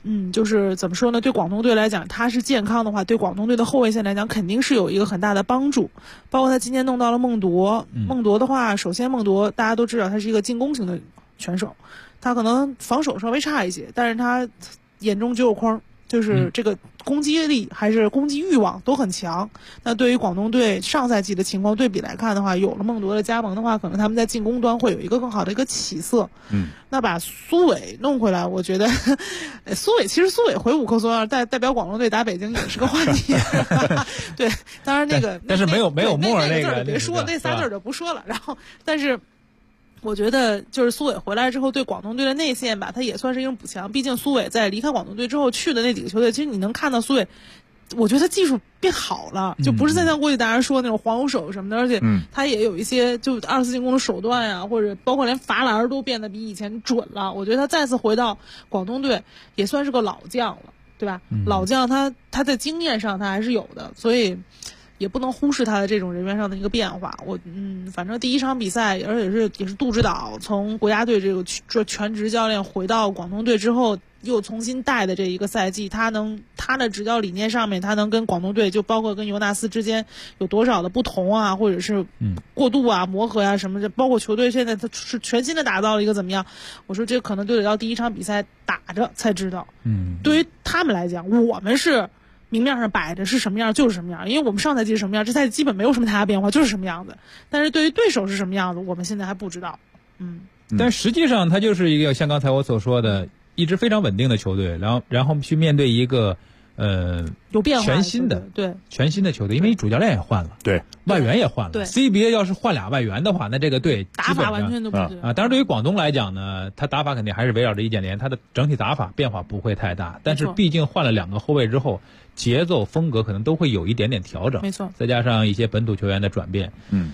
就是怎么说呢？对广东队来讲，他是健康的话，对广东队的后卫线来讲，肯定是有一个很大的帮助。包括他今天弄到了孟铎，孟铎的话，首先孟铎大家都知道他是一个进攻型的选手，他可能防守稍微差一些，但是他眼中只有框，就是这个攻击力还是攻击欲望都很强。那对于广东队上赛季的情况对比来看的话，有了孟铎的加盟的话，可能他们在进攻端会有一个更好的一个起色。那把苏伟弄回来，我觉得苏伟回五扣松要代表广东队打北京也是个话题。对，当然那个但是没有莫尔那个别说，那仨字就不说了。然后，但是我觉得就是苏伟回来之后，对广东队的内线吧，他也算是一种补强。毕竟苏伟在离开广东队之后去的那几个球队，其实你能看到苏伟，我觉得他技术变好了，就不是再像过去大家说那种黄油手什么的，而且他也有一些就二次进攻的手段呀，或者包括连罚篮都变得比以前准了。我觉得他再次回到广东队也算是个老将了，对吧？老将他在经验上他还是有的，所以也不能忽视他的这种人员上的一个变化。反正第一场比赛，而且也是杜指导从国家队这个全职教练回到广东队之后，又重新带的这一个赛季，他的执教理念上面，他能跟广东队就包括跟尤纳斯之间有多少的不同啊，或者是过渡啊、磨合啊什么的，包括球队现在他是全新的打造了一个怎么样？我说这可能就得到第一场比赛打着才知道。对于他们来讲，我们是明面上摆着是什么样就是什么样，因为我们上赛季是什么样，这赛季基本没有什么太大变化，就是什么样子。但是对于对手是什么样子，我们现在还不知道。 但实际上他就是一个像刚才我所说的，一支非常稳定的球队，然后去面对一个有变化全新的球队，因为主教练也换了， 对， 外援也换了， 对 CBA 要是换俩外援的话，那这个队打法完全都不对啊。当然，对于广东来讲呢，他打法肯定还是围绕着易建联，他的整体打法变化不会太大，但是毕竟换了2个后卫之后，节奏风格可能都会有一点点调整， 没错， 再加上一些本土球员的转变，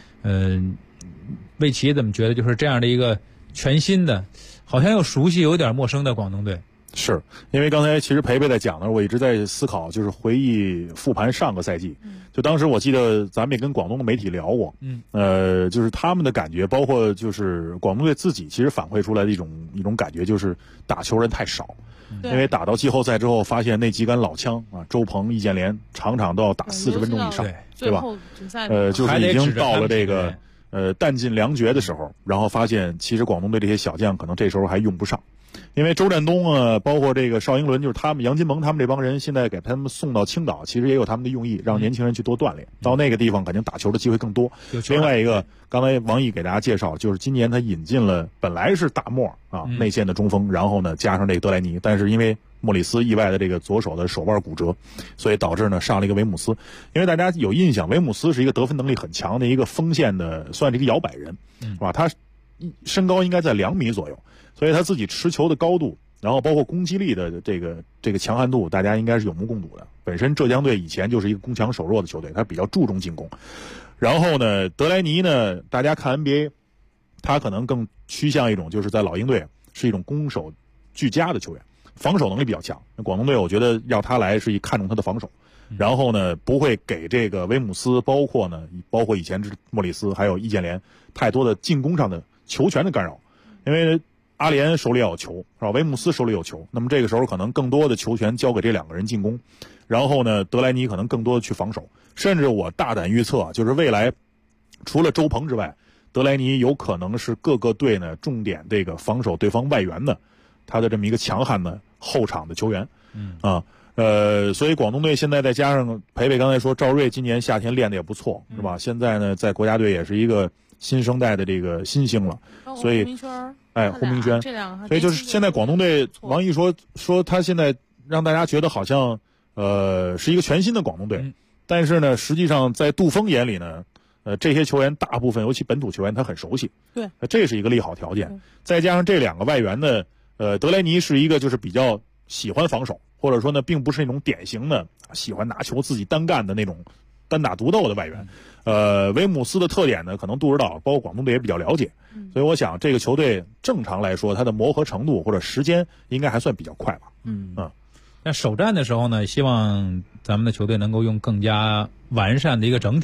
魏奇怎么觉得就是这样的一个全新的，好像又熟悉有点陌生的广东队？ 是因为刚才其实培培在讲的时候，我一直在思考，就是回忆复盘上个赛季，就当时我记得咱们也跟广东的媒体聊过，就是他们的感觉，包括就是广东队自己其实反馈出来的一种感觉，就是打球人太少，因为打到季后赛之后，发现那几杆老枪啊，周鹏、易建联场场都要打40分钟以上，对吧？就是已经到了这个弹尽粮绝的时候，然后发现其实广东队这些小将可能这时候还用不上。因为周占东啊，包括这个邵英伦，就是他们杨金蒙他们这帮人，现在给他们送到青岛，其实也有他们的用意，让年轻人去多锻炼。到那个地方肯定打球的机会更多。另外一个，刚才王毅给大家介绍，就是今年他引进了本来是大莫啊内线的中锋，然后呢加上这个德莱尼，但是因为莫里斯意外的这个左手的手腕骨折，所以导致呢上了一个维姆斯。因为大家有印象，维姆斯是一个得分能力很强的一个锋线的，算是一个摇摆人，是吧？他身高应该在2米左右。所以他自己持球的高度，然后包括攻击力的这个强悍度，大家应该是有目共睹的。本身浙江队以前就是一个攻强守弱的球队，他比较注重进攻。然后呢，德莱尼呢，大家看 NBA， 他可能更趋向一种就是在老鹰队是一种攻守俱佳的球员，防守能力比较强。广东队我觉得要他来是看重他的防守，然后呢不会给这个维姆斯，包括以前是莫里斯还有易建联太多的进攻上的球权的干扰，因为阿联手里要有球，是吧？维姆斯手里有球，那么这个时候可能更多的球权交给这2个人进攻，然后呢，德莱尼可能更多的去防守，甚至我大胆预测，就是未来除了周鹏之外，德莱尼有可能是各个队呢重点这个防守对方外援的，他的这么一个强悍的后场的球员，所以广东队现在再加上培培刚才说赵睿今年夏天练的也不错，是吧？现在呢在国家队也是一个新生代的这个新星了，所以胡明轩，所以就是现在广东队，王毅说他现在让大家觉得好像是一个全新的广东队，但是呢，实际上在杜锋眼里呢，这些球员大部分尤其本土球员他很熟悉， 对， 这是一个利好条件。再加上这2个外援呢，德莱尼是一个就是比较喜欢防守，或者说呢，并不是那种典型的喜欢拿球自己单干的那种单打独斗的外援。维姆斯的特点呢，可能杜指导包括广东队也比较了解，所以我想这个球队正常来说，它的磨合程度或者时间应该还算比较快吧。 那首战的时候呢，希望咱们的球队能够用更加完善的一个整体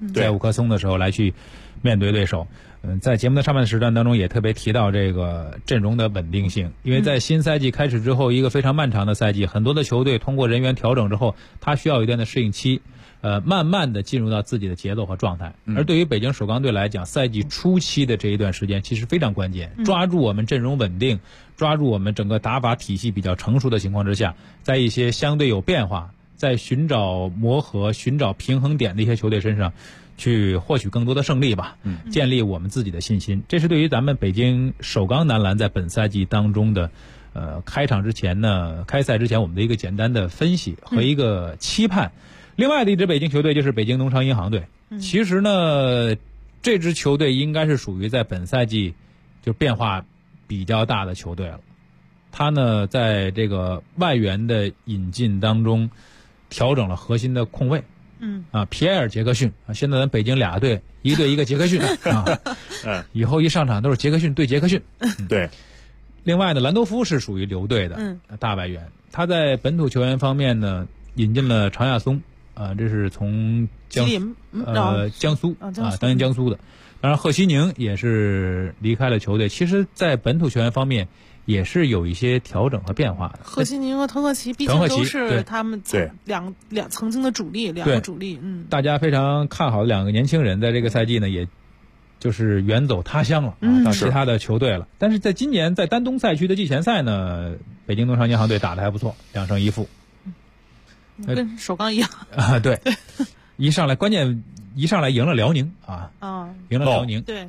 在五棵松的时候来去面对对手。在节目的上半时段当中也特别提到这个阵容的稳定性，因为在新赛季开始之后，一个非常漫长的赛季，很多的球队通过人员调整之后，他需要一段的适应期，慢慢的进入到自己的节奏和状态。而对于北京首钢队来讲，赛季初期的这一段时间其实非常关键，抓住我们阵容稳定，抓住我们整个打法体系比较成熟的情况之下，在一些相对有变化，在寻找磨合、寻找平衡点的一些球队身上去获取更多的胜利吧，建立我们自己的信心。这是对于咱们北京首钢男篮在本赛季当中的开赛之前我们的一个简单的分析和一个期盼。另外的一支北京球队就是北京农商银行队，其实呢这支球队应该是属于在本赛季就变化比较大的球队了。他呢在这个外援的引进当中调整了核心的控卫，皮埃尔·杰克逊啊，现在咱北京俩队，一队一个杰克逊啊，以后一上场都是杰克逊对杰克逊。 对。 另外呢，兰多夫是属于留队的大外援，他在本土球员方面呢引进了常亚松这是从江苏当年江苏的。当然贺西宁也是离开了球队，其实在本土球员方面也是有一些调整和变化的。 贺西宁和滕赫奇毕竟都是他们两曾经的主力，两个主力。 大家非常看好的两个年轻人，在这个赛季呢，也就是远走他乡了，到其他的球队了。但是在今年在丹东赛区的季前赛呢，北京农商银行队打得还不错，2胜1负， 跟首钢一样对，关键一上来赢了辽宁赢了辽宁。 对。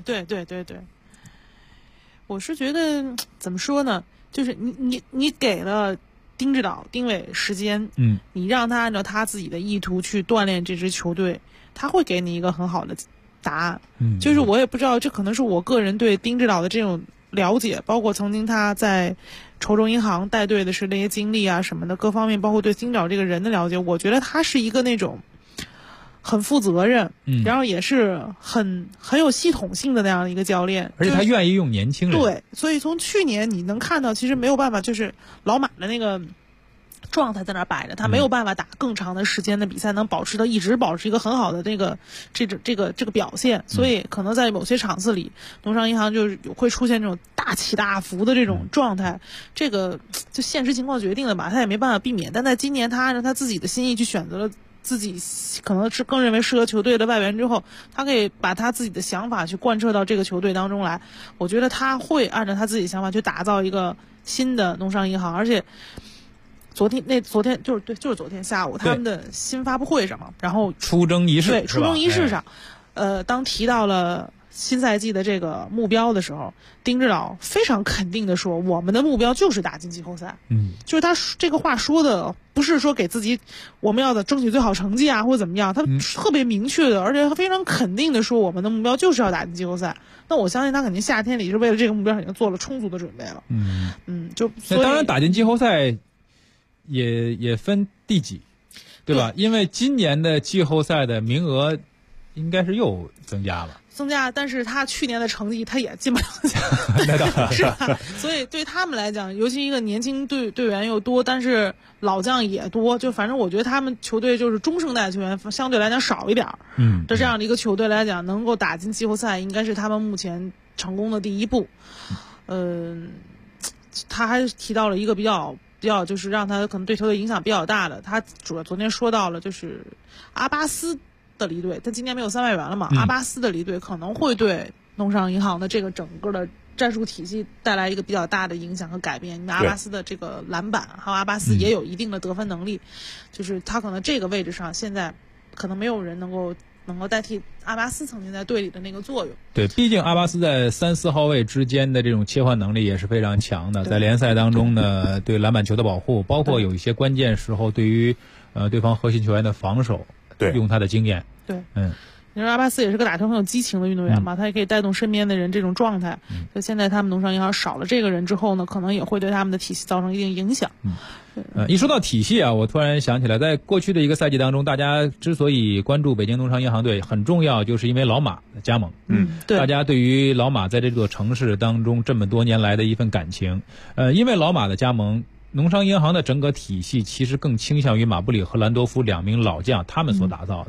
我是觉得怎么说呢，就是你给了丁指导丁伟时间，你让他按照他自己的意图去锻炼这支球队，他会给你一个很好的答案。就是我也不知道，这可能是我个人对丁指导的这种了解，包括曾经他在稠州银行带队的是那些经历啊什么的各方面，包括对丁指导这个人的了解，我觉得他是一个那种很负责任，然后也是很有系统性的那样的一个教练， 而且他愿意用年轻人。 对，所以从去年你能看到，其实没有办法，就是老马的那个状态在那摆着，他没有办法打更长的时间的比赛，能一直保持一个很好的这个表现，所以可能在某些场次里，农商银行就是会出现这种大起大伏的这种状态，这个就现实情况决定了吧，他也没办法避免。但在今年，他按照他自己的心意去选择了自己可能是更认为适合球队的外援之后，他可以把他自己的想法去贯彻到这个球队当中来。我觉得他会按照他自己的想法去打造一个新的农商银行，而且昨天就是昨天下午他们的新发布会上嘛，然后出征仪式上，当提到了新赛季的这个目标的时候，丁指导非常肯定的说，我们的目标就是打进季后赛。就是他这个话说的不是说给自己我们要争取最好成绩啊或者怎么样，他特别明确的，而且他非常肯定的说，我们的目标就是要打进季后赛。那我相信他肯定夏天里是为了这个目标已经做了充足的准备了。 当然打进季后赛也分第几，对吧？因为今年的季后赛的名额应该是又增加了， 但是他去年的成绩他也进不了是吧？所以对他们来讲，尤其一个年轻队员又多，但是老将也多，就反正我觉得他们球队就是中生代球员相对来讲少一点。这样的一个球队来讲，能够打进季后赛，应该是他们目前成功的第一步。他还提到了一个比较就是让他可能对球队影响比较大的，他主要昨天说到了就是阿巴斯的离队，他今年没有3外援了嘛，阿巴斯的离队可能会对农商银行的这个整个的战术体系带来一个比较大的影响和改变。因为阿巴斯的这个篮板还有阿巴斯也有一定的得分能力，就是他可能这个位置上现在可能没有人能够代替阿巴斯曾经在队里的那个作用。 对，毕竟阿巴斯在3、4号位之间的这种切换能力也是非常强的，在联赛当中呢，对篮板球的保护，包括有一些关键时候对于对方核心球员的防守，用他的经验。 对，你说阿巴斯也是个打球很有激情的运动员嘛，他也可以带动身边的人这种状态。所以现在他们农商银行少了这个人之后呢，可能也会对他们的体系造成一定影响。 一说到体系啊，我突然想起来，在过去的一个赛季当中，大家之所以关注北京农商银行队，很重要就是因为老马的加盟。 对， 大家对于老马在这座城市当中这么多年来的一份感情，因为老马的加盟，农商银行的整个体系其实更倾向于马布里和兰多夫2名老将他们所打造的。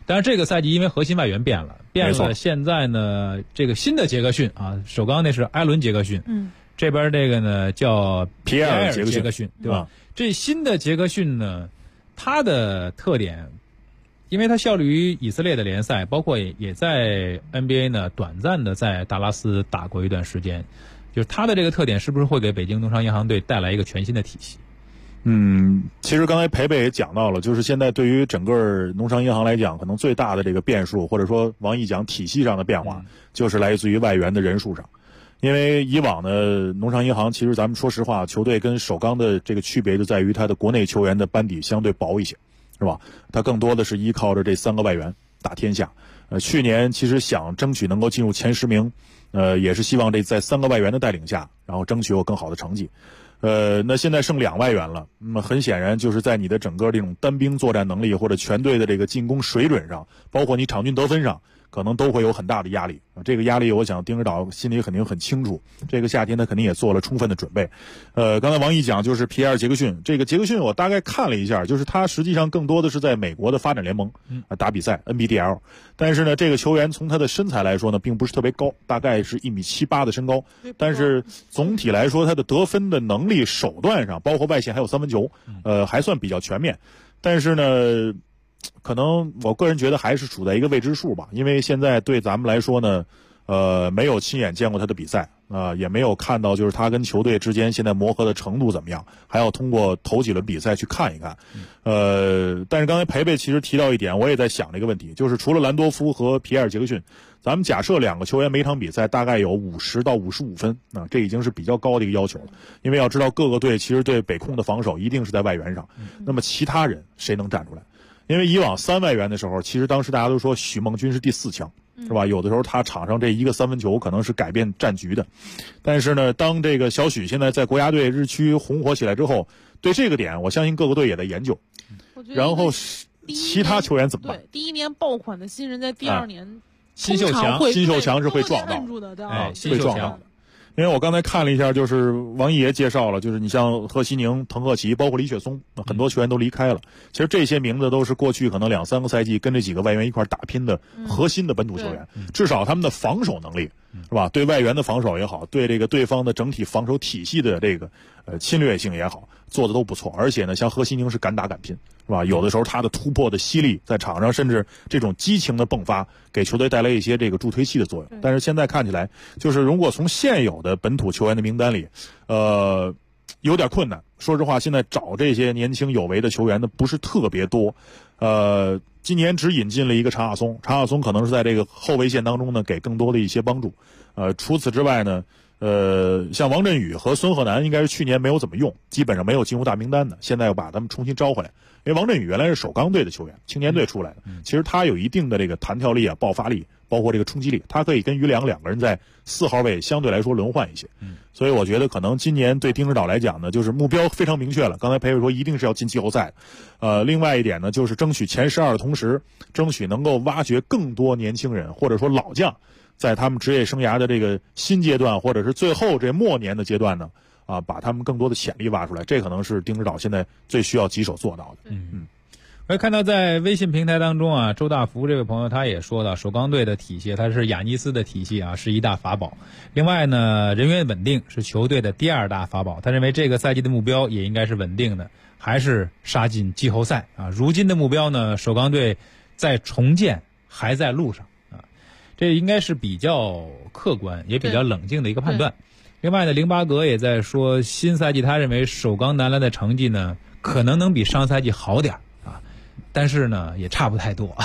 但是这个赛季因为核心外援变了，现在呢，这个新的杰克逊啊，首钢那是埃伦·杰克逊，这边这个呢叫皮埃尔·杰克逊，对吧？这新的杰克逊呢，他的特点，因为他效力于以色列的联赛，包括也在 NBA 呢短暂的在达拉斯打过一段时间，就是他的这个特点是不是会给北京农商银行队带来一个全新的体系？ 其实刚才培培也讲到了，就是现在对于整个农商银行来讲，可能最大的这个变数，或者说王毅讲体系上的变化，就是来自于外援的人数上。因为以往的农商银行，其实咱们说实话，球队跟首钢的这个区别就在于它的国内球员的班底相对薄一些，是吧？它更多的是依靠着这3个外援打天下。去年其实想争取能够进入前10名，也是希望这在3个外援的带领下，然后争取有更好的成绩。那现在剩2外援了，那么很显然就是在你的整个这种单兵作战能力或者全队的这个进攻水准上，包括你场均得分上，可能都会有很大的压力。这个压力我想丁指导心里肯定很清楚，这个夏天他肯定也做了充分的准备。刚才王毅讲就是皮埃尔·杰克逊，这个杰克逊我大概看了一下，就是他实际上更多的是在美国的发展联盟打比赛 NBDL， 但是呢这个球员从他的身材来说呢并不是特别高，大概是1.78米的身高，但是总体来说他的得分的能力手段上，包括外线还有三分球还算比较全面。但是呢可能我个人觉得还是处在一个未知数吧，因为现在对咱们来说呢，没有亲眼见过他的比赛也没有看到就是他跟球队之间现在磨合的程度怎么样，还要通过头几轮比赛去看一看。但是刚才培培其实提到一点，我也在想这个问题，就是除了兰多夫和皮埃尔·杰克逊，咱们假设2个球员每场比赛大概有50到55分，这已经是比较高的一个要求了。因为要知道各个队其实对北控的防守一定是在外援上，那么其他人谁能站出来？因为以往3外援的时候，其实当时大家都说许梦军是第4强，是吧？有的时候他场上这一个3分球可能是改变战局的。但是呢，当这个小许现在在国家队日趋红火起来之后，对这个点我相信各个队也在研究。然后其他球员怎么办？ 对，第1年爆款的新人在第2年新秀强是会撞到的， 会撞到的。因为我刚才看了一下，就是王毅也介绍了，就是你像贺西宁、滕赫奇，包括李雪松，很多球员都离开了。其实这些名字都是过去可能2-3个赛季跟这几个外援一块打拼的核心的本土球员，至少他们的防守能力是吧？对外援的防守也好，对这个对方的整体防守体系的这个侵略性也好，做的都不错。而且呢，像贺西宁是敢打敢拼，是吧？有的时候他的突破的犀利，在场上甚至这种激情的迸发，给球队带来一些这个助推器的作用。但是现在看起来，就是如果从现有的本土球员的名单里，有点困难。说实话，现在找这些年轻有为的球员的不是特别多。今年只引进了一个查亚松可能是在这个后卫线当中呢给更多的一些帮助。除此之外呢，像王振宇和孙鹤南应该是去年没有怎么用，基本上没有进入大名单的，现在又把他们重新招回来。因为王振宇原来是首钢队的球员，青年队出来的，其实他有一定的这个弹跳力啊、爆发力，包括这个冲击力，他可以跟于良2个人在4号位相对来说轮换一些。所以我觉得可能今年对丁指导来讲呢，就是目标非常明确了。刚才培培说一定是要进季后赛。另外一点呢，就是争取前12的同时，争取能够挖掘更多年轻人或者说老将，在他们职业生涯的这个新阶段或者是最后这末年的阶段呢，把他们更多的潜力挖出来，这可能是丁指导现在最需要棘手做到的。 我也看到在微信平台当中啊，周大福这位朋友他也说到，首钢队的体系它是雅尼斯的体系啊，是一大法宝。另外呢，人员稳定是球队的第2大法宝。他认为这个赛季的目标也应该是稳定的，还是杀进季后赛啊。如今的目标呢，首钢队在重建还在路上啊，这应该是比较客观也比较冷静的一个判断。另外呢，凌巴格也在说，新赛季他认为首钢男篮的成绩呢可能能比上赛季好点啊，但是呢也差不太多。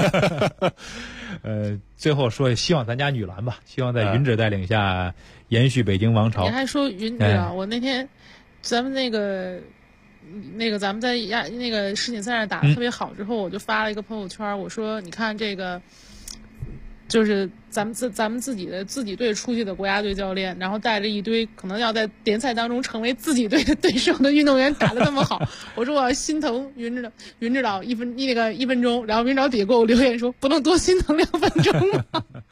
最后说希望咱家女篮吧，希望在云指带领下延续北京王朝。 你还说云指啊？我那天咱们那个咱们在那个世锦赛上打得特别好之后，我就发了一个朋友圈，我说你看这个。就是咱们自己队出去的国家队教练，然后带着一堆可能要在联赛当中成为自己队的对手的运动员打得那么好，我说我要心疼云指导1分钟，然后云指导底下给我留言说不能多心疼2分钟吗？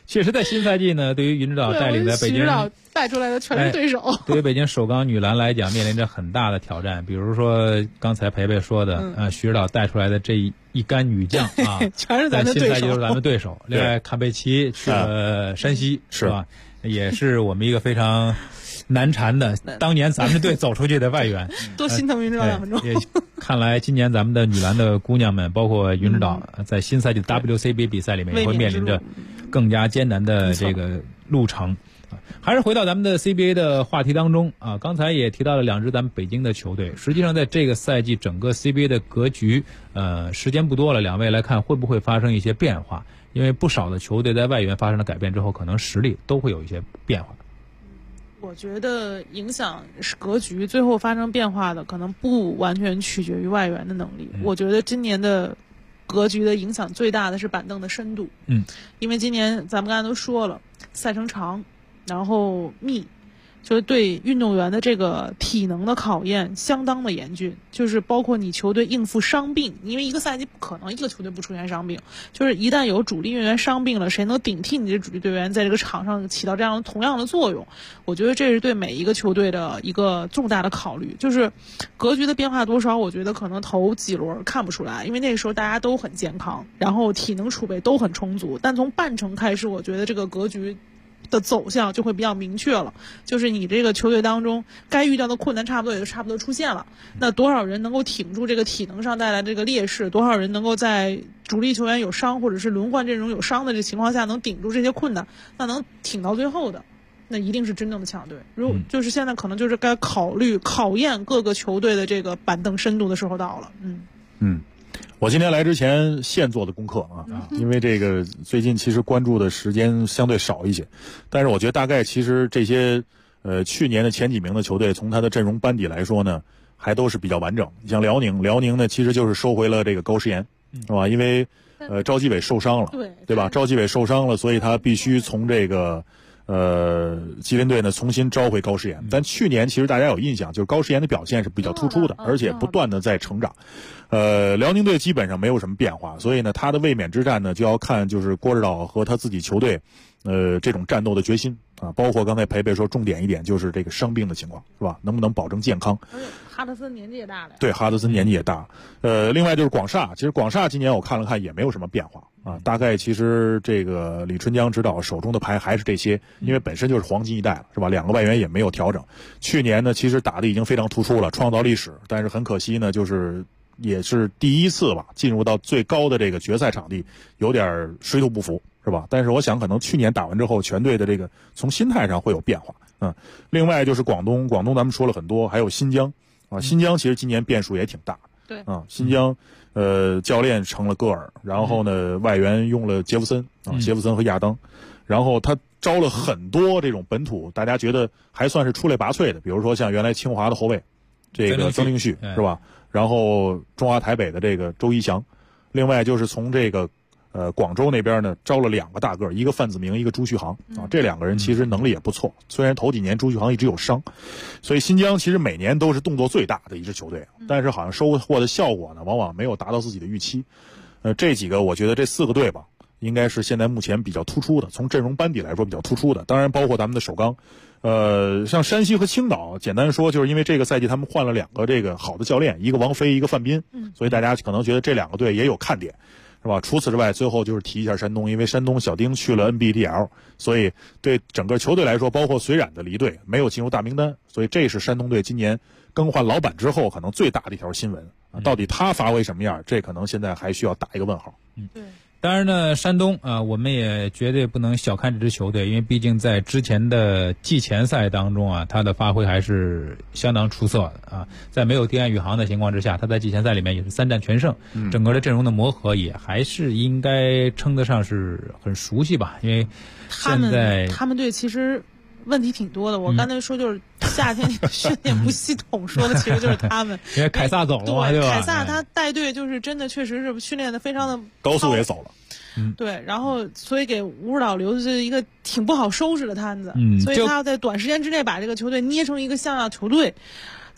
确实，在新赛季呢，对于云指导带领的北京， 许指导带出来的全是对手。 对于北京首钢女篮来讲，面临着很大的挑战。比如说刚才培培说的，许指导带出来的这一干女将啊， 全是咱的对手， 在新赛季都是咱们对手。另外，坎贝奇去了山西，是吧？也是我们一个非常难缠的，当年咱们队走出去的外援。 多心疼云指导2分钟。 看来今年咱们的女篮的姑娘们，包括云指导，在新赛季 WCBA 比赛里面也会面临着更加艰难的这个路程。还是回到咱们的 CBA 的话题当中啊，刚才也提到了2支咱们北京的球队。实际上，在这个赛季整个 CBA 的格局，时间不多了，2位来看会不会发生一些变化？因为不少的球队在外援发生了改变之后，可能实力都会有一些变化。 我觉得影响格局最后发生变化的，可能不完全取决于外援的能力。我觉得今年的格局的影响最大的是板凳的深度。因为今年咱们刚才都说了，赛程长，然后密，就是对运动员的这个体能的考验相当的严峻，就是包括你球队应付伤病，因为一个赛季不可能一个球队不出现伤病，就是一旦有主力运动员伤病了，谁能顶替你的主力队员在这个场上起到这样同样的作用？我觉得这是对每一个球队的一个重大的考虑。就是格局的变化多少，我觉得可能头几轮看不出来，因为那个时候大家都很健康，然后体能储备都很充足，但从半程开始，我觉得这个格局的走向就会比较明确了，就是你这个球队当中该遇到的困难差不多也就差不多出现了，那多少人能够挺住这个体能上带来这个劣势，多少人能够在主力球员有伤或者是轮换阵容有伤的这情况下能顶住这些困难，那能挺到最后的，那一定是真正的强队。如果就是现在可能就是该考验各个球队的这个板凳深度的时候到了。 我今天来之前现做的功课啊，因为这个最近其实关注的时间相对少一些，但是我觉得大概其实这些去年的前几名的球队，从他的阵容班底来说呢，还都是比较完整。像辽宁呢，其实就是收回了这个高诗岩，是吧？因为赵继伟受伤了，对吧？赵继伟受伤了，所以他必须从这个吉林队呢重新召回高诗岩。但去年其实大家有印象，就是高诗岩的表现是比较突出的，而且不断的在成长。辽宁队基本上没有什么变化，所以呢，他的卫冕之战呢，就要看就是郭指导和他自己球队，这种战斗的决心啊，包括刚才培培说重点一点就是这个伤病的情况，是吧？能不能保证健康？ 而且哈德森年纪也大了。 对，哈德森年纪也大。另外就是广厦，其实广厦今年我看了看也没有什么变化啊，大概其实这个李春江指导手中的牌还是这些，因为本身就是黄金一代了，是吧？2个外援也没有调整。去年呢，其实打的已经非常突出了，创造历史，但是很可惜呢，就是也是第一次吧，进入到最高的这个决赛场地，有点水土不服，是吧？但是我想可能去年打完之后，全队的这个从心态上会有变化。另外就是广东咱们说了很多，还有新疆啊，新疆其实今年变数也挺大。 对啊，新疆教练成了戈尔，然后呢外援用了杰弗森啊，杰弗森和亚当，然后他招了很多这种本土大家觉得还算是出类拔萃的，比如说像原来清华的后卫这个曾令旭，是吧？然后中华台北的这个周一翔，另外就是从这个广州那边呢招了2个大个，一个范子铭，一个朱旭航啊，这2个人其实能力也不错，虽然头几年朱旭航一直有伤，所以新疆其实每年都是动作最大的一支球队，但是好像收获的效果呢往往没有达到自己的预期。这几个我觉得这4个队吧，应该是现在目前比较突出的，从阵容班底来说比较突出的，当然包括咱们的首钢。像山西和青岛，简单说就是因为这个赛季他们换了2个这个好的教练，一个王飞，一个范斌，所以大家可能觉得这2个队也有看点，是吧？除此之外，最后就是提一下山东，因为山东小丁去了 NBDL， 所以对整个球队来说，包括绥染的离队没有进入大名单，所以这是山东队今年更换老板之后可能最大的一条新闻啊。到底他发挥什么样，这可能现在还需要打一个问号。 对。 当然呢，山东啊，我们也绝对不能小看这支球队，因为毕竟在之前的季前赛当中啊，他的发挥还是相当出色的啊。在没有丁彦雨航的情况之下，他在季前赛里面也是3战全胜，整个的阵容的磨合也还是应该称得上是很熟悉吧。因为现在他们队其实问题挺多的，我刚才说就是夏天训练不系统，说的其实就是他们。 因为凯撒走了嘛，对吧？ 凯撒他带队就是真的确实是训练的非常的高速也走了。 对，然后所以给吴指导留的是一个挺不好收拾的摊子，所以他要在短时间之内把这个球队捏成一个像样球队，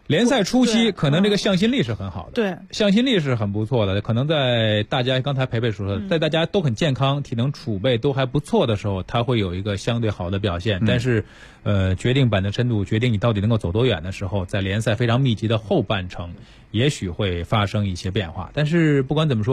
联赛初期可能这个向心力是很好的， 对， 向心力是很不错的。可能在大家刚才培培说的，在大家都很健康、体能储备都还不错的时候，他会有一个相对好的表现。但是，决定板的深度，决定你到底能够走多远的时候，在联赛非常密集的后半程，也许会发生一些变化。但是不管怎么说。